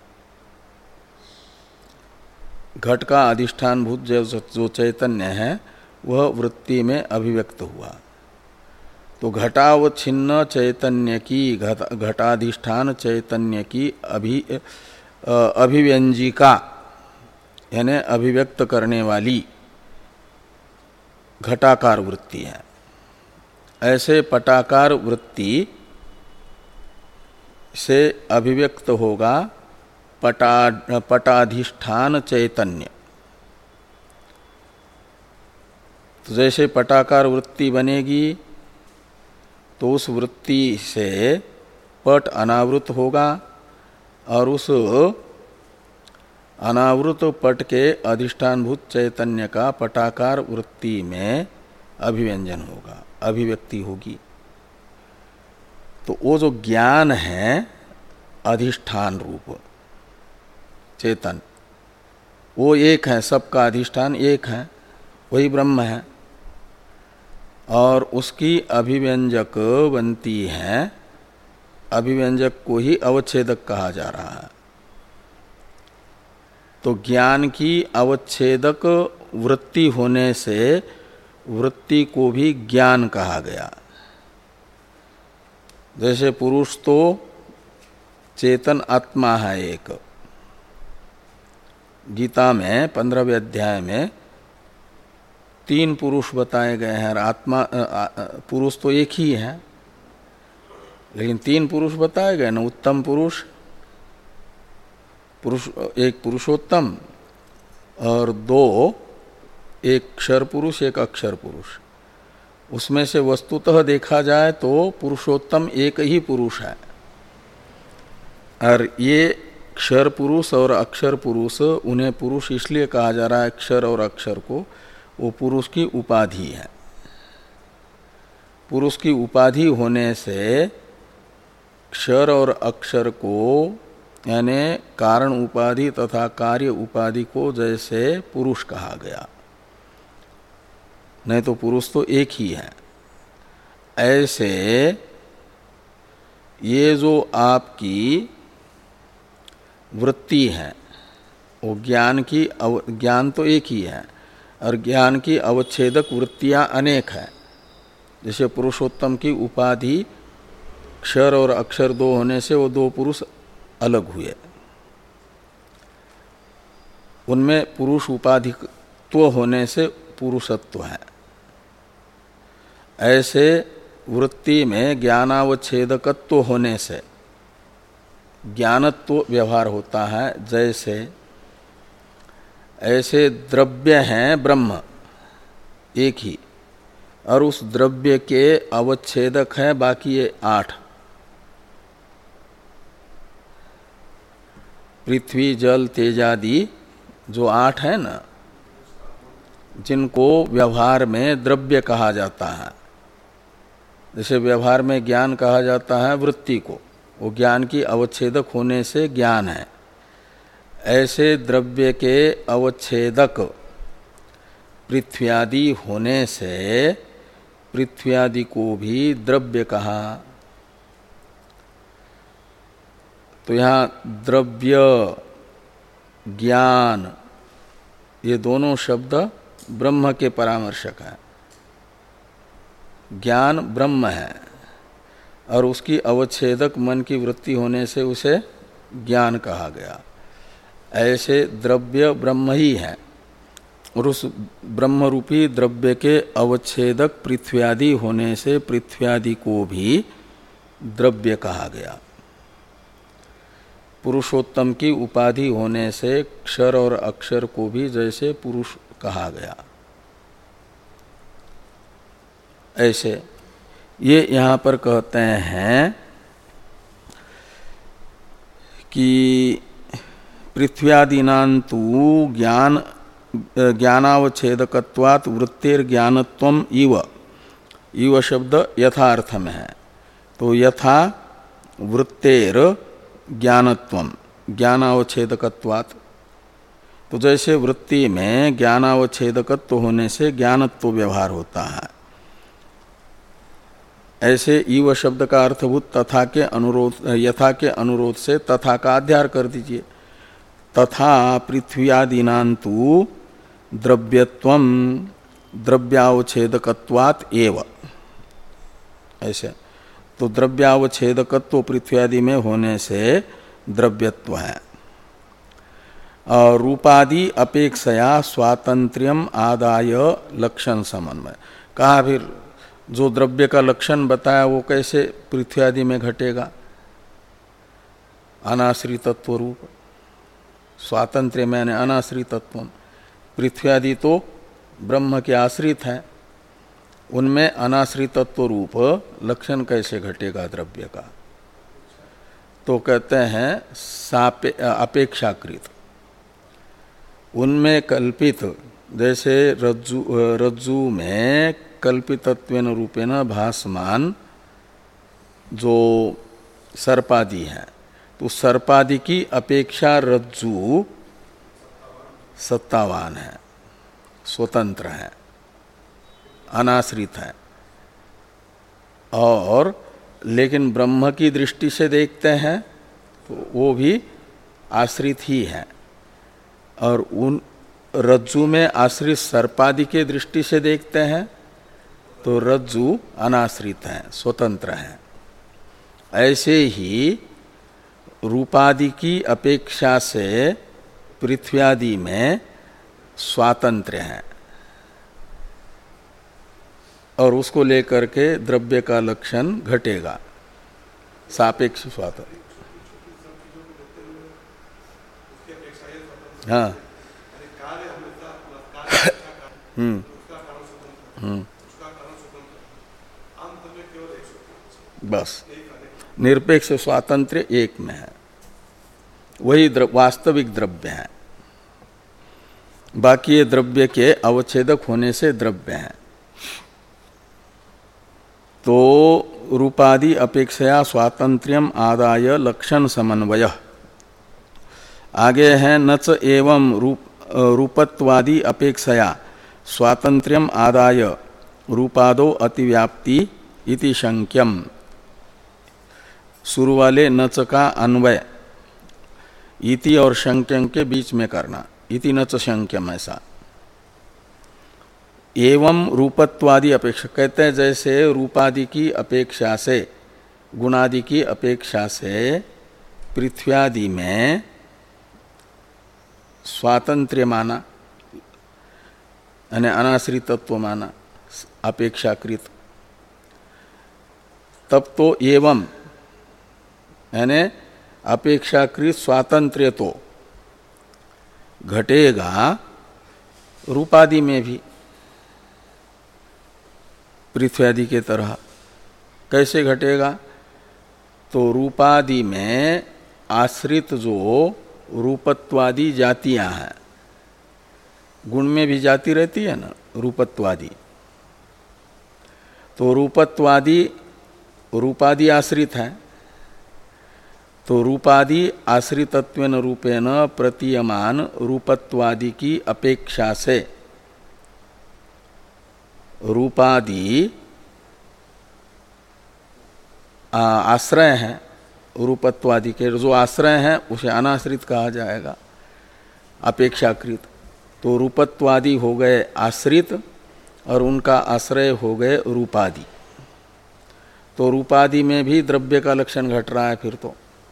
घट का अधिष्ठानभूत जो चैतन्य है वह वृत्ति में अभिव्यक्त हुआ। तो घटावच्छिन्न चैतन्य की, घट, घटाधिष्ठान चैतन्य की अभि अभिव्यंजिका यानी अभिव्यक्त करने वाली घटाकार वृत्ति है। ऐसे पटाकार वृत्ति से अभिव्यक्त होगा पटा पटाधिष्ठान चैतन्य। तो जैसे पटाकार वृत्ति बनेगी तो उस वृत्ति से पट अनावृत होगा और उस अनावृत पट के अधिष्ठानभूत चैतन्य का पटाकार वृत्ति में अभिव्यंजन होगा, अभिव्यक्ति होगी। तो वो जो ज्ञान है अधिष्ठान रूप चेतन, वो एक है, सबका अधिष्ठान एक है, वही ब्रह्म है। और उसकी अभिव्यंजक बनती है, अभिव्यंजक को ही अवच्छेदक कहा जा रहा है। तो ज्ञान की अवच्छेदक वृत्ति होने से वृत्ति को भी ज्ञान कहा गया। जैसे पुरुष तो चेतन आत्मा है एक, गीता में पंद्रहवें अध्याय में तीन पुरुष बताए गए हैं। आत्मा पुरुष तो एक ही है, लेकिन तीन पुरुष बताए गए ना, उत्तम पुरुष, पुरुष एक पुरुषोत्तम और दो, एक क्षर पुरुष एक अक्षर पुरुष। उसमें से वस्तुतः देखा जाए तो पुरुषोत्तम एक ही पुरुष है, और ये क्षर पुरुष और अक्षर पुरुष, उन्हें पुरुष इसलिए कहा जा रहा है अक्षर और अक्षर को, वो पुरुष की उपाधि है। पुरुष की उपाधि होने से क्षर और अक्षर को, यानी कारण उपाधि तथा कार्य उपाधि को जैसे पुरुष कहा गया, नहीं तो पुरुष तो एक ही है, ऐसे ये जो आपकी वृत्ति है वो ज्ञान की अव, ज्ञान तो एक ही है और ज्ञान की अवच्छेदक वृत्तियां अनेक है। जैसे पुरुषोत्तम की उपाधि क्षर और अक्षर दो होने से वो दो पुरुष अलग हुए, उनमें पुरुष उपाधित्व होने से पुरुषत्व है। ऐसे वृत्ति में ज्ञानावच्छेदकत्व होने से ज्ञानत्व व्यवहार होता है। जैसे ऐसे द्रव्य हैं ब्रह्म एक ही, और उस द्रव्य के अवच्छेदक है बाकी ये आठ, पृथ्वी जल तेजादि जो आठ है ना, जिनको व्यवहार में द्रव्य कहा जाता है। जैसे व्यवहार में ज्ञान कहा जाता है वृत्ति को, वो ज्ञान की अवच्छेदक होने से ज्ञान है। ऐसे द्रव्य के अवच्छेदक पृथ्व्यादि होने से पृथ्व्यादि को भी द्रव्य कहा। तो यहाँ द्रव्य, ज्ञान, ये दोनों शब्द ब्रह्म के परामर्शक हैं। ज्ञान ब्रह्म है और उसकी अवच्छेदक मन की वृत्ति होने से उसे ज्ञान कहा गया। ऐसे द्रव्य ब्रह्म ही है और उस ब्रह्म रूपी द्रव्य के अवच्छेदक पृथ्व्यादि होने से पृथ्व्यादि को भी द्रव्य कहा गया। पुरुषोत्तम की उपाधि होने से क्षर और अक्षर को भी जैसे पुरुष कहा गया। ऐसे ये यहाँ पर कहते हैं कि पृथ्व्यादिनान्तु ज्ञान ज्ञानावच्छेदकत्वात् वृत्तिर्ज्ञानत्वम् इव, इव शब्द यथार्थ में है। तो यथा वृत्तेर ज्ञानत्वम्, ज्ञानावच्छेदकत्वात्, तो जैसे वृत्ति में ज्ञानावच्छेदकत्व होने से ज्ञानत्व व्यवहार होता है, ऐसे इव शब्द का अर्थभूत तथा के अनुरोध, यथा के अनुरोध से तथा का अध्यार कर दीजिए। तथा पृथ्व्यादिनान्तु द्रव्यत्वं द्रव्यावच्छेदकत्वात् एव, ऐसे तो द्रव्यावच्छेदकत्व पृथ्व्यादि में होने से द्रव्यत्व है। और रूपादि अपेक्षया स्वातंत्र्यम आदाय लक्षण समन्वय, कहा फिर जो द्रव्य का लक्षण बताया वो कैसे पृथ्व्यादि में घटेगा? अनाश्रितत्व रूप, स्वातंत्र्य मैंने अनाश्रितत्व। पृथ्व्यादि तो ब्रह्म के आश्रित है, उनमें अनाश्रितत्व रूप लक्षण कैसे घटेगा द्रव्य का? तो कहते हैं सापे अपेक्षाकृत, उनमें कल्पित, जैसे रज्जु रज्जु में कल्पितत्वेन रूपेण भासमान जो सर्पादि है, तो सर्पादि की अपेक्षा रज्जु सत्तावान है, स्वतंत्र है, अनाश्रित है। और लेकिन ब्रह्म की दृष्टि से देखते हैं तो वो भी आश्रित ही है, और उन रज्जु में आश्रित सर्पादि के दृष्टि से देखते हैं तो रज्जु अनाश्रित है, स्वतंत्र है। ऐसे ही रूपादि की अपेक्षा से पृथ्व्यादि में स्वातंत्र्य है, और उसको लेकर के द्रव्य का लक्षण घटेगा। सापेक्ष स्वातंत्र। हाँ हम्म हम्म बस निरपेक्ष स्वातंत्र्य एक में है, वही द्रव, वास्तविक द्रव्य है। बाकी ये द्रव्य के अवच्छेदक होने से द्रव्य है। तो रूपादि अपेक्षया स्वातंत्र्यम आदाय लक्षण समन्वय। आगे है नच एवं रूप रूपत्वादि अपेक्षया स्वातंत्र्यम आदाय रूपादो अतिव्याप्ति इति शंक्यम। शुरू वाले नच का अन्वय इति और शंक्यम के बीच में करना, इति नच शंक्यम ऐसा। एवं रूपत्वादि अपेक्षा कहते हैं जैसे रूपादि की अपेक्षा से, गुणादि की अपेक्षा से पृथ्व्यादि में स्वातंत्र्य माना, यानी अनाश्रितत्व माना अपेक्षाकृत, तब तो एवं यानी अपेक्षाकृत स्वातंत्र्य तो घटेगा रूपादि में भी पृथ्व्यादि के तरह। कैसे घटेगा? तो रूपादि में आश्रित जो रूपत्वादि जातियां हैं, गुण में भी जाति रहती है ना रूपत्वादि, तो रूपत्वादि रूपादि आश्रित है, तो रूपादि आश्रितत्वेन रूपेण प्रतीयमान रूपत्वादि की अपेक्षा से रूपादि आश्रय हैं, रूपत्वादि के जो आश्रय हैं उसे अनाश्रित कहा जाएगा अपेक्षाकृत। तो रूपत्वादि हो गए आश्रित और उनका आश्रय हो गए रूपादि। तो रूपादि में भी द्रव्य का लक्षण घट रहा है फिर तो,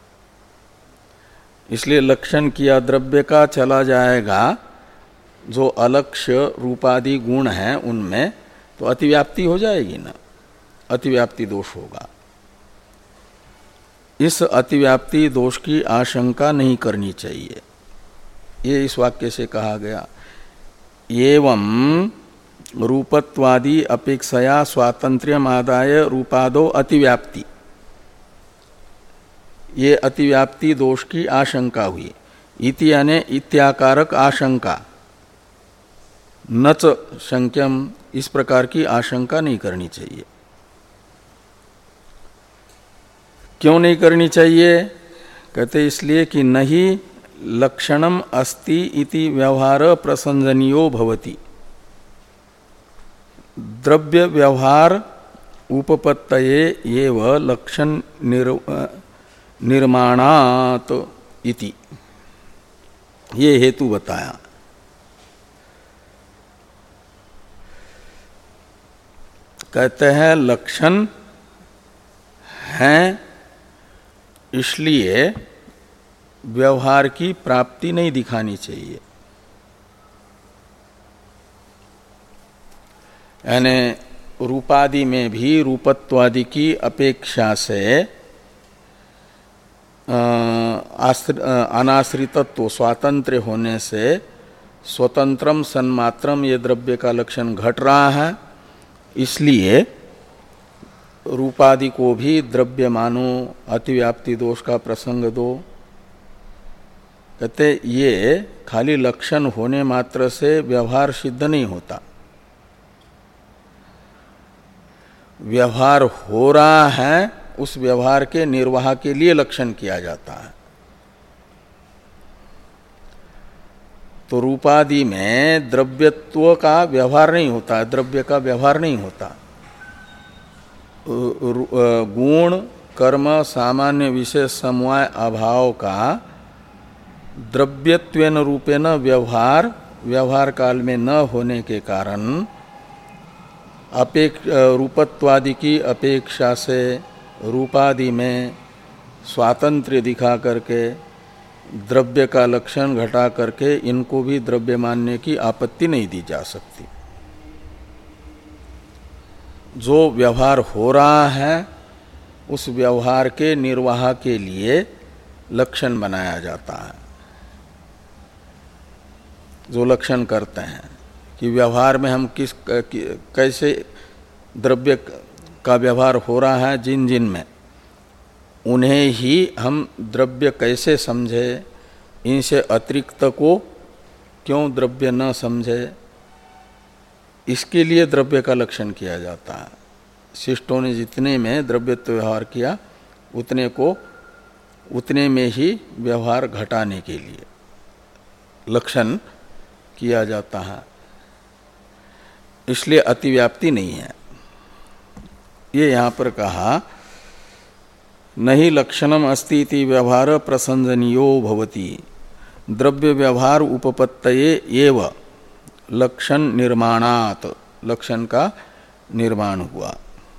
इसलिए लक्षण किया द्रव्य का चला जाएगा जो अलक्ष्य रूपादि गुण हैं उनमें, तो अतिव्याप्ति हो जाएगी ना, अतिव्याप्ति दोष होगा। इस अतिव्याप्ति दोष की आशंका नहीं करनी चाहिए, ये इस वाक्य से कहा गया। एवं रूपत्वादि अपेक्षया स्वातंत्र्यम आदाय रूपादो अतिव्याप्ति, ये अतिव्याप्ति दोष की आशंका हुई। इति यानी इत्याकारक आशंका, नच शंक्यम, इस प्रकार की आशंका नहीं करनी चाहिए। क्यों नहीं करनी चाहिए? कहते इसलिए कि नहीं लक्षणम अस्ति इति व्यवहार प्रसंजनीयो भवति। द्रव्य व्यवहार उपपत्तये एव लक्षण निर, निर्माणात इति, ये हेतु बताया। कहते हैं लक्षण हैं इसलिए व्यवहार की प्राप्ति नहीं दिखानी चाहिए। यानी रूपादि में भी रूपत्वादि की अपेक्षा से अनाश्रितत्व स्वातंत्र्य होने से स्वतंत्रम सन्मात्रम ये द्रव्य का लक्षण घट रहा है, इसलिए रूपादि को भी द्रव्य मानो, अतिव्याप्ति दोष का प्रसंग दो। कहते ये खाली लक्षण होने मात्र से व्यवहार सिद्ध नहीं होता। व्यवहार हो रहा है, उस व्यवहार के निर्वाह के लिए लक्षण किया जाता है। तो रूपादि में द्रव्यत्व का व्यवहार नहीं होता, द्रव्य का व्यवहार नहीं होता। गुण कर्म सामान्य विशेष समवाय अभाव का द्रव्यत्वेन रूपेण व्यवहार व्यवहार काल में न होने के कारण अपेक्ष रूपत्वादि की अपेक्षा से रूपादि में स्वातंत्र्य दिखा करके द्रव्य का लक्षण घटा करके इनको भी द्रव्य मानने की आपत्ति नहीं दी जा सकती। जो व्यवहार हो रहा है उस व्यवहार के निर्वाह के लिए लक्षण बनाया जाता है। जो लक्षण करते हैं कि व्यवहार में हम किस कैसे द्रव्य का व्यवहार हो रहा है, जिन जिन में, उन्हें ही हम द्रव्य कैसे समझे, इनसे अतिरिक्त को क्यों द्रव्य न समझे, इसके लिए द्रव्य का लक्षण किया जाता है। शिष्टों ने जितने में द्रव्यत्व व्यवहार किया उतने को उतने में ही व्यवहार घटाने के लिए लक्षण किया जाता है। इसलिए अतिव्याप्ति नहीं है। ये यहाँ पर कहा नहीं लक्षणम अस्ति इति व्यवहार प्रसंजनीयो भवति द्रव्य व्यवहार उपपत्तये एव लक्षण निर्माणात, लक्षण का निर्माण हुआ।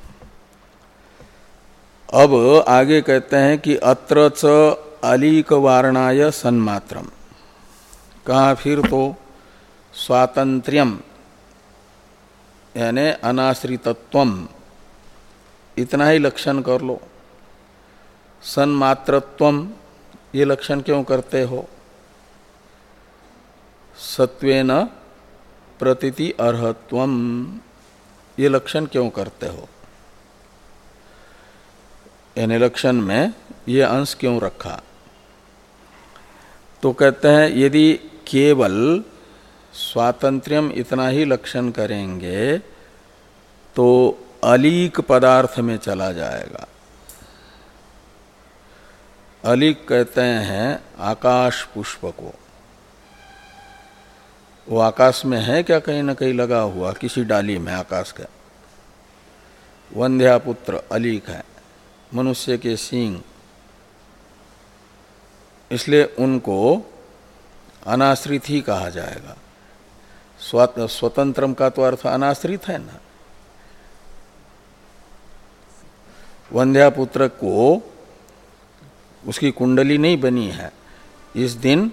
अब आगे कहते हैं कि अत्र च अलीक वारणाय सन्मात्रम, कहा फिर तो स्वातंत्र्यम यानी अनाश्रितत्वम इतना ही लक्षण कर लो। सन्मात्रत्वम ये लक्षण क्यों करते हो? सत्वेन प्रतीति अर्हत्वम ये लक्षण क्यों करते हो? यानी लक्षण में ये अंश क्यों रखा? तो कहते हैं यदि केवल स्वातंत्र्यम इतना ही लक्षण करेंगे तो अलीक पदार्थ में चला जाएगा। अलीक कहते हैं आकाश पुष्प को। वो आकाश में है क्या? कहीं न कहीं लगा हुआ किसी डाली में आकाश का। वंध्या पुत्र अलीक है, मनुष्य के सींग, इसलिए उनको अनाश्रित ही कहा जाएगा। स्वतंत्रम का तो अर्थ अनाश्रित है ना। वंध्या पुत्र को उसकी कुंडली नहीं बनी है, इस दिन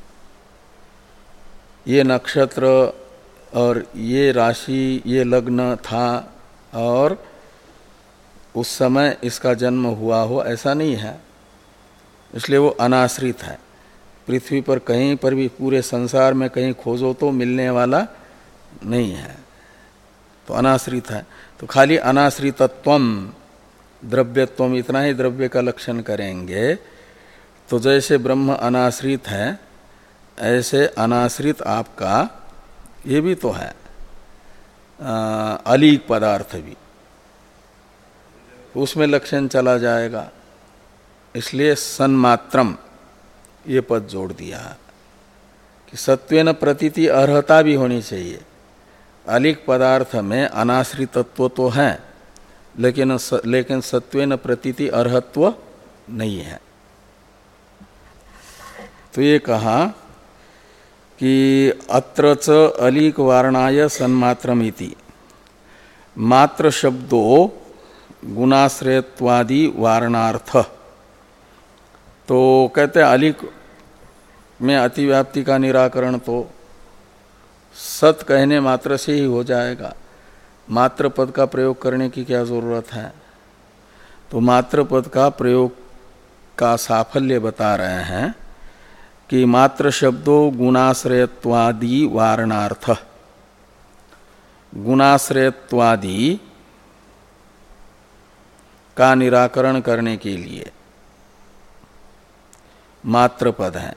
ये नक्षत्र और ये राशि ये लग्न था और उस समय इसका जन्म हुआ हो, ऐसा नहीं है। इसलिए वो अनाश्रित है। पृथ्वी पर कहीं पर भी पूरे संसार में कहीं खोजो तो मिलने वाला नहीं है, तो अनाश्रित है। तो खाली अनाश्रितत्वम द्रव्यत्वम इतना ही द्रव्य का लक्षण करेंगे तो जैसे ब्रह्म अनाश्रित है ऐसे अनाश्रित आपका ये भी तो है अलीक पदार्थ भी, उसमें लक्षण चला जाएगा। इसलिए सन्मात्रम ये पद जोड़ दिया कि सत्वेन प्रतीति अर्हता भी होनी चाहिए। अलीक पदार्थ में अनाश्रितत्व तो है लेकिन लेकिन सत्वेन प्रतीति अर्हत्व नहीं है। तो ये कहा कि अत्र च अलीक वारणाय सन्मात्रमिति मात्र शब्दो गुणाश्रयत्वादि वारणार्थ। तो कहते हैं अलीक में अतिव्याप्ति का निराकरण तो सत कहने मात्र से ही हो जाएगा। मात्र पद का प्रयोग करने की क्या जरूरत है? तो मात्र पद का प्रयोग का साफल्य बता रहे हैं कि मात्र शब्दों गुणाश्रयत्वादि वारणार्थ। गुणाश्रयत्वादि का निराकरण करने के लिए मात्र पद है।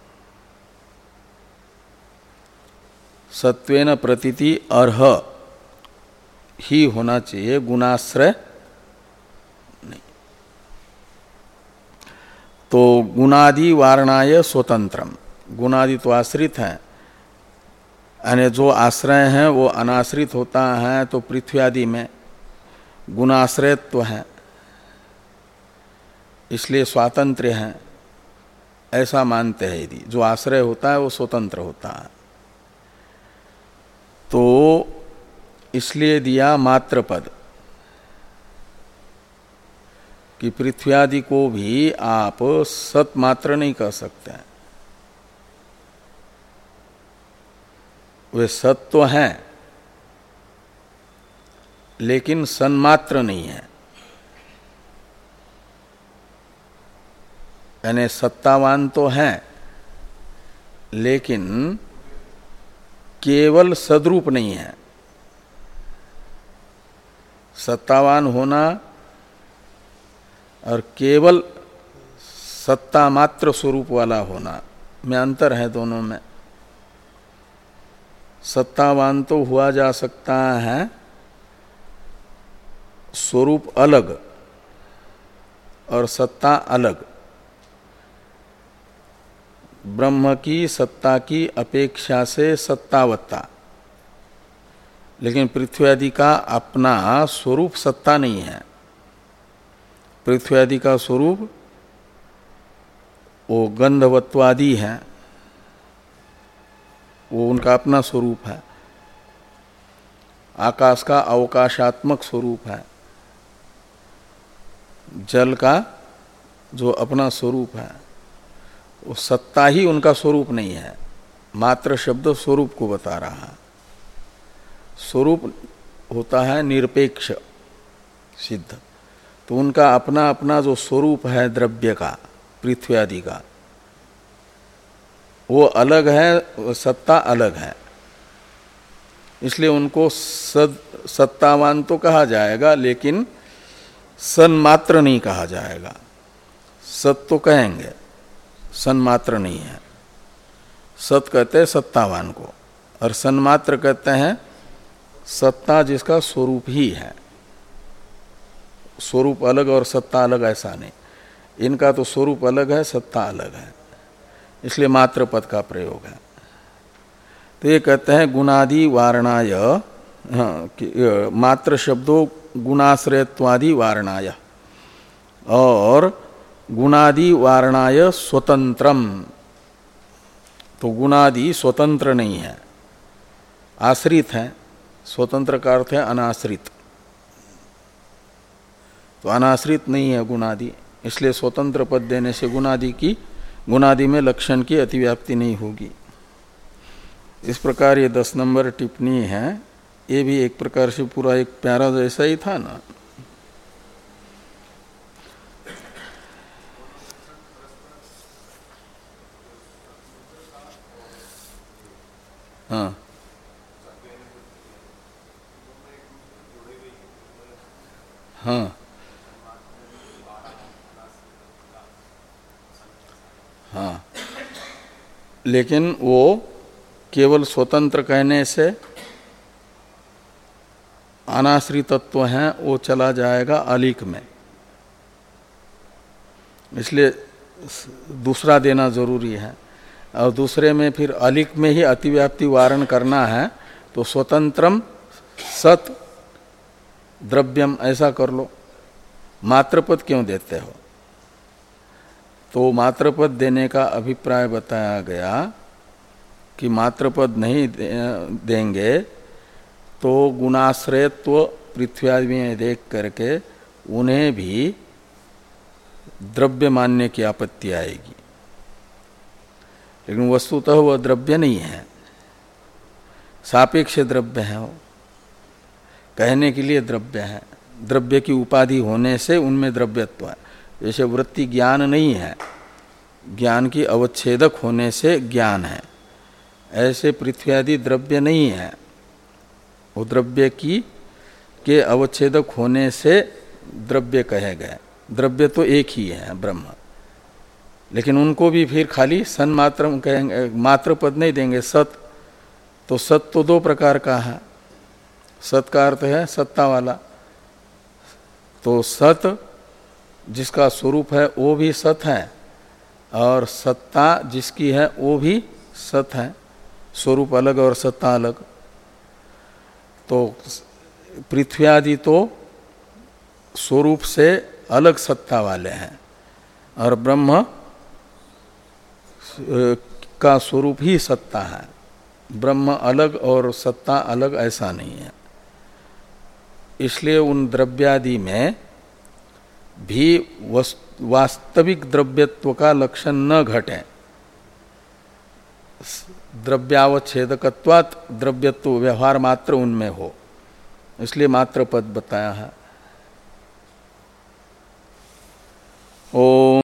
सत्वेन प्रतीति अर्ह ही होना चाहिए, गुणाश्रय नहीं। तो गुणादि वारणाय स्वतंत्रम, गुणादि तो आश्रित हैं, यानी जो आश्रय हैं वो अनाश्रित होता है। तो पृथ्वी आदि में गुणाश्रयत्व है, इसलिए स्वातंत्र्य है, ऐसा मानते हैं। यदि जो आश्रय होता है वो स्वतंत्र होता है, तो इसलिए दिया मात्र पद कि पृथ्वी आदि को भी आप सत मात्र नहीं कह सकते हैं। वे सत तो हैं लेकिन सन्मात्र नहीं है। यानी सत्तावान तो हैं, लेकिन केवल सद्रूप नहीं है। सत्तावान होना और केवल सत्ता मात्र स्वरूप वाला होना में अंतर है दोनों में। सत्तावान तो हुआ जा सकता है स्वरूप अलग और सत्ता अलग। ब्रह्म की सत्ता की अपेक्षा से सत्तावत्ता, लेकिन पृथ्वी आदि का अपना स्वरूप सत्ता नहीं है। पृथ्वी आदि का स्वरूप वो गंधवत्वादि है, वो उनका अपना स्वरूप है। आकाश का अवकाशात्मक स्वरूप है, जल का जो अपना स्वरूप है, वो सत्ता ही उनका स्वरूप नहीं है। मात्र शब्द स्वरूप को बता रहा है। स्वरूप होता है निरपेक्ष सिद्ध, तो उनका अपना अपना जो स्वरूप है द्रव्य का, पृथ्वी आदि का, वो अलग है, सत्ता अलग है। इसलिए उनको सद सत्तावान तो कहा जाएगा, लेकिन सन्मात्र नहीं कहा जाएगा। सत तो कहेंगे, सन्मात्र नहीं है। सत कहते हैं सत्तावान को, और सन्मात्र कहते हैं सत्ता जिसका स्वरूप ही है। स्वरूप अलग और सत्ता अलग ऐसा नहीं। इनका तो स्वरूप अलग है, सत्ता अलग है, इसलिए मात्र पद का प्रयोग है। तो ये कहते हैं गुणादि वारणाय, हाँ, मात्र शब्दों गुणाश्रयत्वादि वारणाय, और गुणादि वारणाय स्वतंत्रम। तो गुणादि स्वतंत्र नहीं है, आश्रित है। स्वतंत्र का अर्थ है अनाश्रित, तो अनाश्रित नहीं है गुणादि, इसलिए स्वतंत्र पद देने से गुणादि की गुणादि में लक्षण की अतिव्याप्ति नहीं होगी। इस प्रकार ये दस नंबर टिप्पणी है। ये भी एक प्रकार से पूरा एक प्यारा जैसा ही था ना। हाँ हाँ हाँ, लेकिन वो केवल स्वतंत्र कहने से अनाश्रितत्व है, वो चला जाएगा अलिक में। इसलिए दूसरा देना जरूरी है, और दूसरे में फिर अलिक में ही अतिव्याप्ति वारण करना है, तो स्वतंत्रम सत द्रव्यम ऐसा कर लो। मात्रपद क्यों देते हो? तो मात्रपद देने का अभिप्राय बताया गया कि मात्रपद नहीं देंगे तो गुणाश्रयत्व पृथ्वी आदि में देख करके उन्हें भी द्रव्य मानने की आपत्ति आएगी। लेकिन वस्तुतः वह द्रव्य नहीं है, सापेक्ष द्रव्य है। वो कहने के लिए द्रव्य है, द्रव्य की उपाधि होने से उनमें द्रव्यत्व है। जैसे वृत्ति ज्ञान नहीं है, ज्ञान की अवच्छेदक होने से ज्ञान है, ऐसे पृथ्वी आदि द्रव्य नहीं है। वो द्रव्य की के अवच्छेदक होने से द्रव्य कहे गए। द्रव्य तो एक ही है ब्रह्म, लेकिन उनको भी फिर खाली सन मात्र कहेंगे, मात्र पद नहीं देंगे। सत, तो सत तो दो प्रकार का है। सत का अर्थ है सत्ता वाला, तो सत जिसका स्वरूप है वो भी सत है, और सत्ता जिसकी है वो भी सत है। स्वरूप अलग और सत्ता अलग। तो पृथ्वी आदि तो स्वरूप से अलग सत्ता वाले हैं, और ब्रह्म का स्वरूप ही सत्ता है। ब्रह्म अलग और सत्ता अलग ऐसा नहीं है। इसलिए उन द्रव्यादि में भी वास्तविक द्रव्यत्व का लक्षण न घटे। द्रव्यावच्छेदकत्वात् द्रव्यत्व व्यवहार मात्र उनमें हो, इसलिए मात्र पद बताया है। ओम